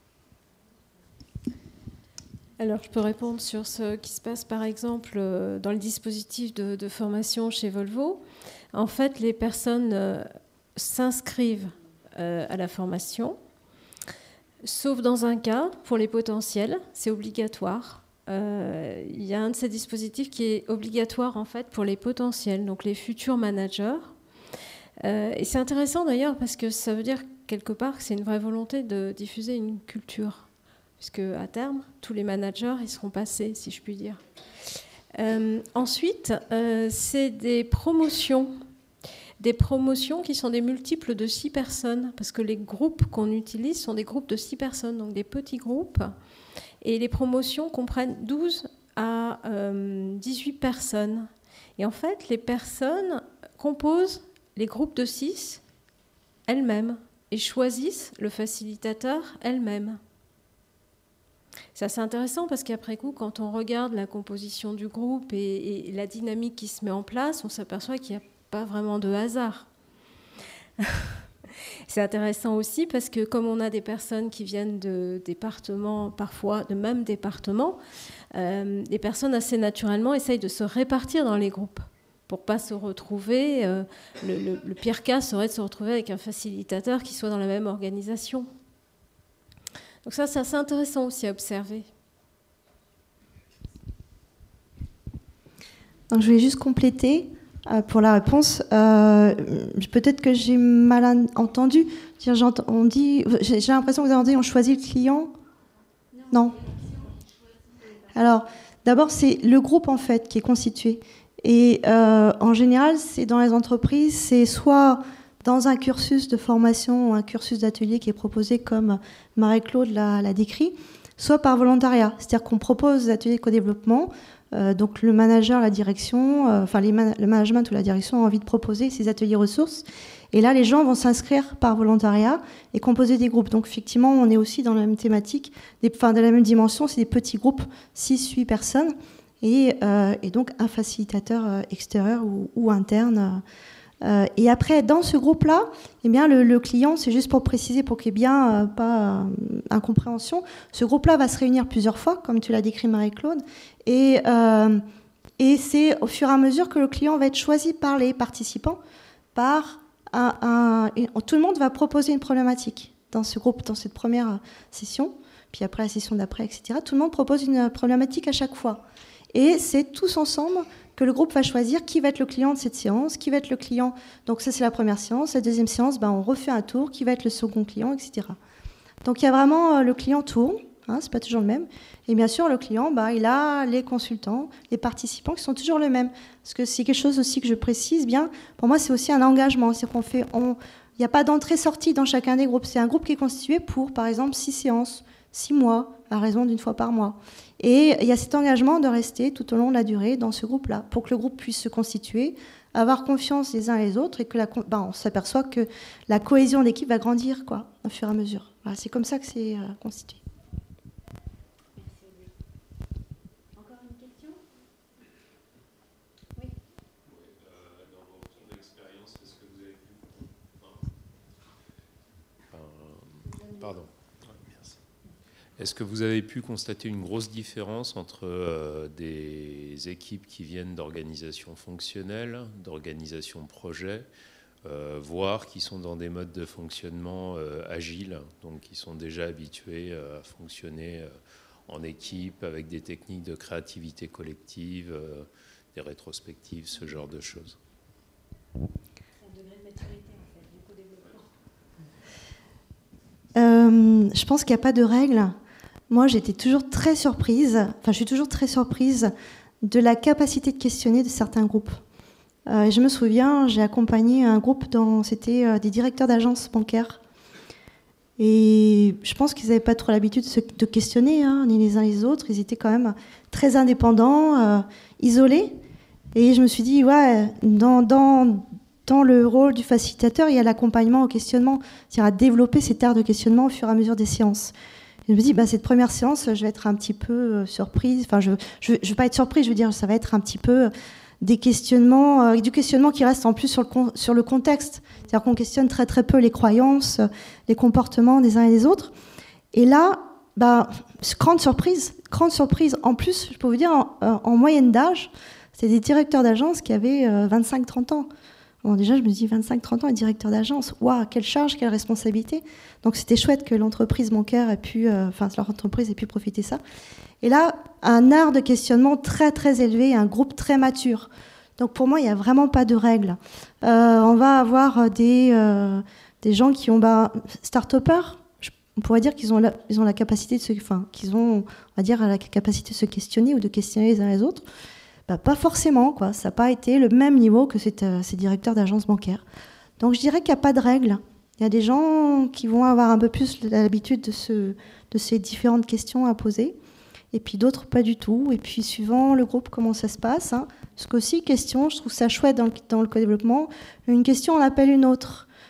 Alors, je peux répondre sur ce qui se passe, par exemple, dans le dispositif de formation chez Volvo. En fait, les personnes s'inscrivent à la formation, sauf dans un cas, pour les potentiels, c'est obligatoire. Il y a un de ces dispositifs qui est obligatoire, en fait, pour les potentiels, donc les futurs managers. Et c'est intéressant, d'ailleurs, parce que ça veut dire, quelque part, que c'est une vraie volonté de diffuser une culture. Puisque à terme, tous les managers y seront passés, si je puis dire. Ensuite, c'est des promotions qui sont des multiples de 6 personnes, parce que les groupes qu'on utilise sont des groupes de 6 personnes, donc des petits groupes. Et les promotions comprennent 12 à 18 personnes. Et en fait, les personnes composent les groupes de 6 elles-mêmes. et choisissent le facilitateur elles-mêmes. C'est assez intéressant parce qu'après coup, quand on regarde la composition du groupe et la dynamique qui se met en place, on s'aperçoit qu'il n'y a pas vraiment de hasard. C'est intéressant aussi parce que comme on a des personnes qui viennent de départements, parfois de même départements, les personnes assez naturellement essayent de se répartir dans les groupes pour ne pas se retrouver. Le pire cas serait de se retrouver avec un facilitateur qui soit dans la même organisation. Donc ça, c'est assez intéressant aussi à observer. Donc, je voulais juste compléter pour la réponse. Peut-être que j'ai mal entendu. J'ai l'impression que vous avez dit on choisit le client. Non. Alors, d'abord, c'est le groupe en fait qui est constitué. Et en général, c'est dans les entreprises, c'est soit dans un cursus de formation ou un cursus d'atelier qui est proposé comme Marie-Claude l'a décrit, soit par volontariat. C'est-à-dire qu'on propose des ateliers de co-développement, donc le manager, la direction, le management ou la direction ont envie de proposer ces ateliers ressources. Et là, les gens vont s'inscrire par volontariat et composer des groupes. Donc effectivement, on est aussi dans la même thématique, de la même dimension, c'est des petits groupes, 6-8 personnes, et donc un facilitateur extérieur ou interne. Et après, dans ce groupe-là, eh bien, le client, c'est juste pour préciser, pour qu'il n'y ait bien pas incompréhension, ce groupe-là va se réunir plusieurs fois, comme tu l'as décrit Marie-Claude, et c'est au fur et à mesure que le client va être choisi par les participants, par tout le monde va proposer une problématique dans ce groupe, dans cette première session, puis après la session d'après, etc. Tout le monde propose une problématique à chaque fois. Et c'est tous ensemble que le groupe va choisir qui va être le client de cette séance, qui va être le client. Donc ça, c'est la première séance. La deuxième séance, on refait un tour, qui va être le second client, etc. Donc il y a vraiment le client tourne, c'est pas toujours le même. Et bien sûr, le client, il a les consultants, les participants qui sont toujours les mêmes. Parce que c'est quelque chose aussi que je précise bien. Pour moi, c'est aussi un engagement. C'est-à-dire il n'y a pas d'entrée-sortie dans chacun des groupes. C'est un groupe qui est constitué pour, par exemple, 6 séances, 6 mois, à raison d'une fois par mois. Et il y a cet engagement de rester tout au long de la durée dans ce groupe-là, pour que le groupe puisse se constituer, avoir confiance les uns les autres, et que on s'aperçoit que la cohésion d'équipe va grandir au fur et à mesure. Voilà, c'est comme ça que c'est constitué. Encore une question ? Oui. Dans vos retours d'expérience, est-ce que vous avez pu... Pardon. Est-ce que vous avez pu constater une grosse différence entre des équipes qui viennent d'organisations fonctionnelles, d'organisations projet, voire qui sont dans des modes de fonctionnement agiles, donc qui sont déjà habitués à fonctionner en équipe avec des techniques de créativité collective, des rétrospectives, ce genre de choses? C'est un degré de maturité en fait, du co-développement. Je pense qu'il n'y a pas de règle. Moi, je suis toujours très surprise de la capacité de questionner de certains groupes. Je me souviens, j'ai accompagné un groupe, c'était des directeurs d'agences bancaires. Et je pense qu'ils n'avaient pas trop l'habitude de questionner, ni les uns les autres. Ils étaient quand même très indépendants, isolés. Et je me suis dit, dans le rôle du facilitateur, il y a l'accompagnement au questionnement, c'est-à-dire à développer cet art de questionnement au fur et à mesure des séances. Et je me dis, cette première séance, je vais être un petit peu surprise. Enfin, je vais pas être surprise, je veux dire, ça va être un petit peu du questionnement qui reste en plus sur le contexte. C'est-à-dire qu'on questionne très très peu les croyances, les comportements des uns et des autres. Et là, grande surprise. En plus, je peux vous dire, en moyenne d'âge, c'est des directeurs d'agence qui avaient 25-30 ans. Bon, déjà, je me dis 25-30 ans et directeur d'agence. Waouh, quelle charge, quelle responsabilité. Donc, c'était chouette que l'entreprise bancaire leur entreprise ait pu profiter de ça. Et là, un art de questionnement très, très élevé, un groupe très mature. Donc, pour moi, il n'y a vraiment pas de règles. On va avoir des gens qui ont, start-upers. On pourrait dire qu'ils ont la capacité de la capacité de se questionner ou de questionner les uns les autres. Pas forcément, Ça n'a pas été le même niveau que ces directeurs d'agences bancaires. Donc je dirais qu'il n'y a pas de règle. Il y a des gens qui vont avoir un peu plus l'habitude de ces différentes questions à poser, et puis d'autres pas du tout. Et puis suivant le groupe, comment ça se passe. Parce qu'aussi, question, je trouve ça chouette dans le co-développement, une question en appelle une autre.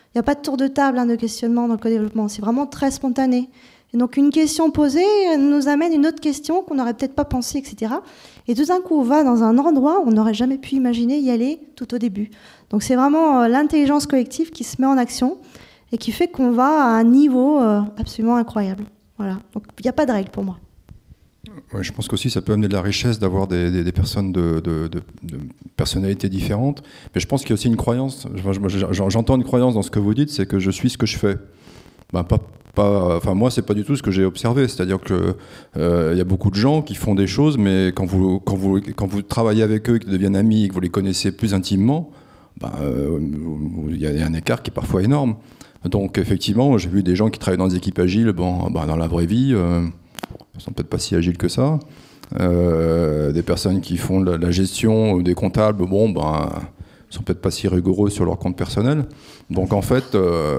Il n'y a pas de tour de table de questionnement dans le co-développement. C'est vraiment très spontané. Et donc une question posée nous amène une autre question qu'on n'aurait peut-être pas pensé, etc. Et tout d'un coup, on va dans un endroit où on n'aurait jamais pu imaginer y aller tout au début. Donc c'est vraiment l'intelligence collective qui se met en action et qui fait qu'on va à un niveau absolument incroyable. Voilà. Donc il n'y a pas de règle pour moi. Ouais, je pense qu'aussi ça peut amener de la richesse d'avoir des personnes de personnalités différentes. Mais je pense qu'il y a aussi une croyance. J'entends une croyance dans ce que vous dites, c'est que je suis ce que je fais. Enfin, moi, c'est pas du tout ce que j'ai observé. C'est-à-dire que y a beaucoup de gens qui font des choses, mais quand vous travaillez avec eux, qu'ils deviennent amis, et que vous les connaissez plus intimement, il y a un écart qui est parfois énorme. Donc, effectivement, j'ai vu des gens qui travaillent dans des équipes agiles. Dans la vraie vie, ils sont peut-être pas si agiles que ça. Des personnes qui font la gestion ou des comptables, ils sont peut-être pas si rigoureux sur leur compte personnel. Donc, en fait,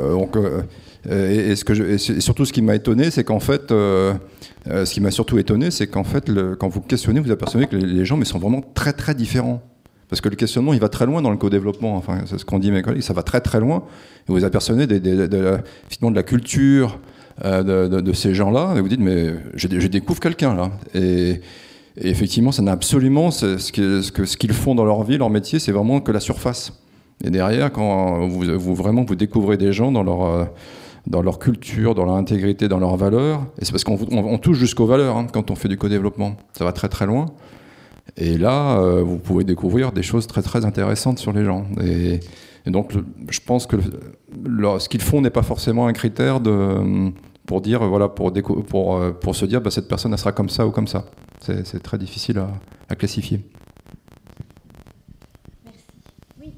et surtout, ce qui m'a étonné, c'est qu'en fait, quand vous questionnez, vous apercevez que les gens sont vraiment très très différents. Parce que le questionnement, il va très loin dans le co-développement. Enfin, c'est ce qu'ont dit mes collègues, ça va très très loin. Et vous apercevez finalement de la culture de ces gens-là, et vous dites, mais je découvre quelqu'un là. Et effectivement, ça n'a absolument ce qu'ils font dans leur vie, leur métier, c'est vraiment que la surface. Et derrière, quand vous découvrez des gens dans leur culture, dans leur intégrité, dans leurs valeurs, et c'est parce qu'on touche jusqu'aux valeurs quand on fait du co-développement. Ça va très très loin. Et là, vous pouvez découvrir des choses très très intéressantes sur les gens. Et donc, je pense que ce qu'ils font n'est pas forcément un critère pour dire, voilà, pour se dire, cette personne, elle sera comme ça ou comme ça. C'est très difficile à classifier. Merci. Oui.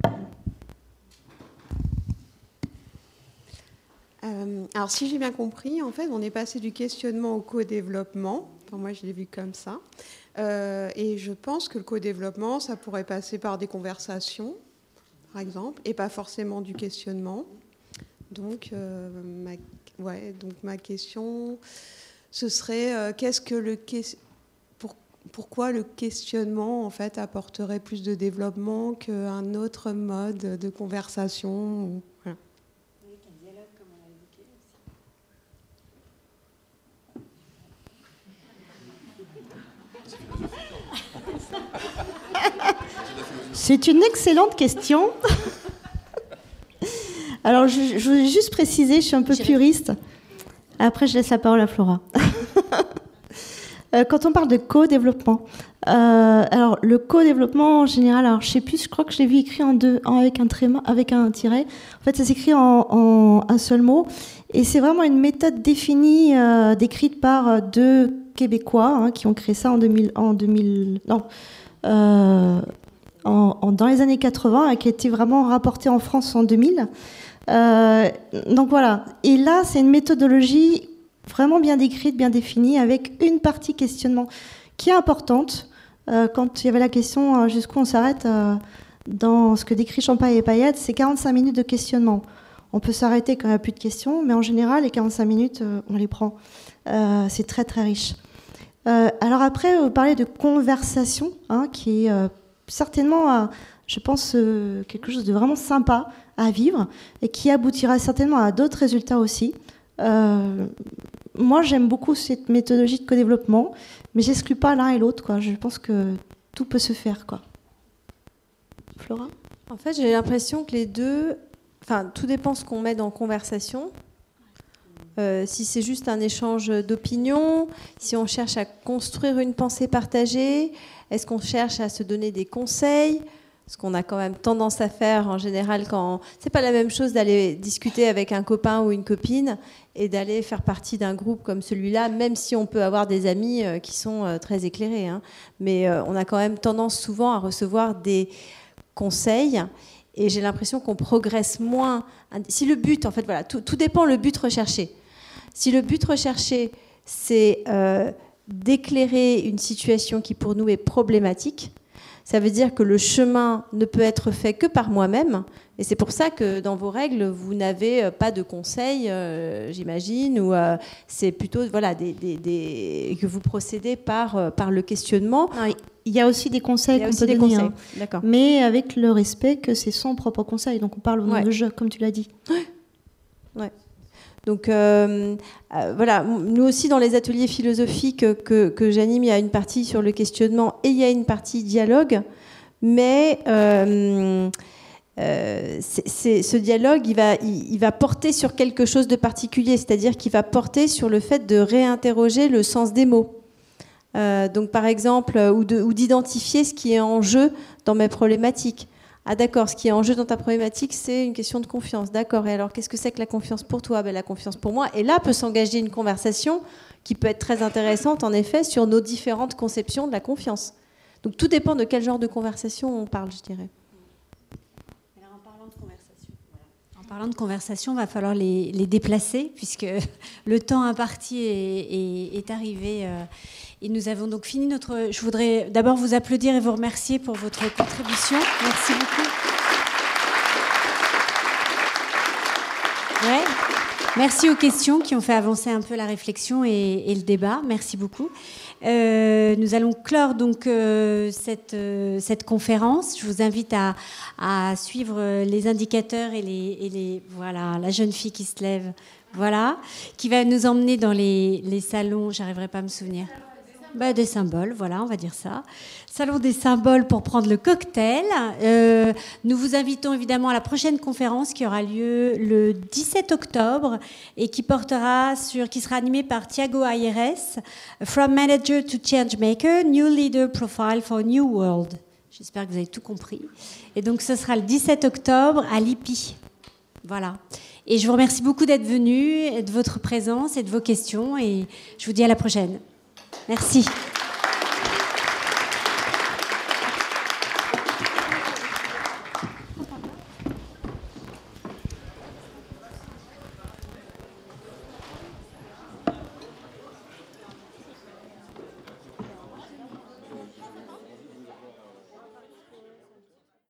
Alors, si j'ai bien compris, en fait, on est passé du questionnement au co-développement. Enfin, moi, je l'ai vu comme ça. Et je pense que le co-développement, ça pourrait passer par des conversations, par exemple, et pas forcément du questionnement. Donc, ma question, ce serait pourquoi le questionnement, en fait, apporterait plus de développement qu'un autre mode de conversation voilà. Avec un dialogue, comme on l'a évoqué aussi. C'est une excellente question. Alors, je voulais juste préciser, je suis un peu puriste. Après, je laisse la parole à Flora. Quand on parle de co-développement, alors le co-développement en général, alors je sais plus, je crois que je l'ai vu écrit avec un tiret. En fait, ça s'écrit en un seul mot, et c'est vraiment une méthode définie, décrite par deux Québécois qui ont créé ça dans les années 80 et qui a été vraiment rapporté en France en 2000. Donc voilà. Et là, c'est une méthodologie vraiment bien décrite, bien définie, avec une partie questionnement qui est importante. Quand il y avait la question jusqu'où on s'arrête dans ce que décrit Champagne et Payette, c'est 45 minutes de questionnement. On peut s'arrêter quand il n'y a plus de questions, mais en général, les 45 minutes, on les prend. C'est très, très riche. Alors après, vous parlez de conversation, qui est certainement, je pense, quelque chose de vraiment sympa à vivre et qui aboutira certainement à d'autres résultats aussi. Moi, j'aime beaucoup cette méthodologie de co-développement, mais j'exclus pas l'un et l'autre, quoi. Je pense que tout peut se faire, quoi. Flora ? En fait, j'ai l'impression que les deux... Enfin, tout dépend ce qu'on met dans conversation. Si c'est juste un échange d'opinions, si on cherche à construire une pensée partagée, est-ce qu'on cherche à se donner des conseils ? Ce qu'on a quand même tendance à faire en général quand... C'est pas la même chose d'aller discuter avec un copain ou une copine et d'aller faire partie d'un groupe comme celui-là, même si on peut avoir des amis qui sont très éclairés. Mais on a quand même tendance souvent à recevoir des conseils et j'ai l'impression qu'on progresse moins. Si le but, en fait, voilà, tout dépend le but recherché. Si le but recherché, c'est d'éclairer une situation qui pour nous est problématique, Ça veut dire que le chemin ne peut être fait que par moi-même. Et c'est pour ça que dans vos règles, vous n'avez pas de conseils, j'imagine, ou c'est plutôt que vous procédez par le questionnement. Non, il y a aussi des conseils qu'on peut donner, hein, mais avec le respect que c'est son propre conseil. Donc on parle au nom de jeu, comme tu l'as dit. Ouais. Donc voilà, nous aussi dans les ateliers philosophiques que j'anime, il y a une partie sur le questionnement et il y a une partie dialogue, mais ce dialogue, il va porter sur quelque chose de particulier, c'est-à-dire qu'il va porter sur le fait de réinterroger le sens des mots. Donc par exemple, ou d'identifier ce qui est en jeu dans mes problématiques. Ah d'accord, ce qui est en jeu dans ta problématique, c'est une question de confiance. D'accord, et alors qu'est-ce que c'est que la confiance pour toi? La confiance pour moi. Et là peut s'engager une conversation qui peut être très intéressante, en effet, sur nos différentes conceptions de la confiance. Donc tout dépend de quel genre de conversation on parle, je dirais. Alors, en parlant de conversation, il va falloir les déplacer, puisque le temps imparti est arrivé. Et nous avons donc fini notre... Je voudrais d'abord vous applaudir et vous remercier pour votre contribution. Merci beaucoup. Ouais. Merci aux questions qui ont fait avancer un peu la réflexion et le débat. Merci beaucoup. Nous allons clore donc cette conférence. Je vous invite à suivre les indicateurs et les voilà, la jeune fille qui se lève, voilà, qui va nous emmener dans les salons. J'arriverai pas à me souvenir. Des symboles, voilà, on va dire ça. Salon des symboles pour prendre le cocktail. Nous vous invitons évidemment à la prochaine conférence qui aura lieu le 17 octobre et qui sera animée par Thiago Ayres, From Manager to Changemaker, New Leader Profile for New World. J'espère que vous avez tout compris. Et donc ce sera le 17 octobre à l'IPI. Voilà. Et je vous remercie beaucoup d'être venus, de votre présence et de vos questions. Et je vous dis à la prochaine. Merci.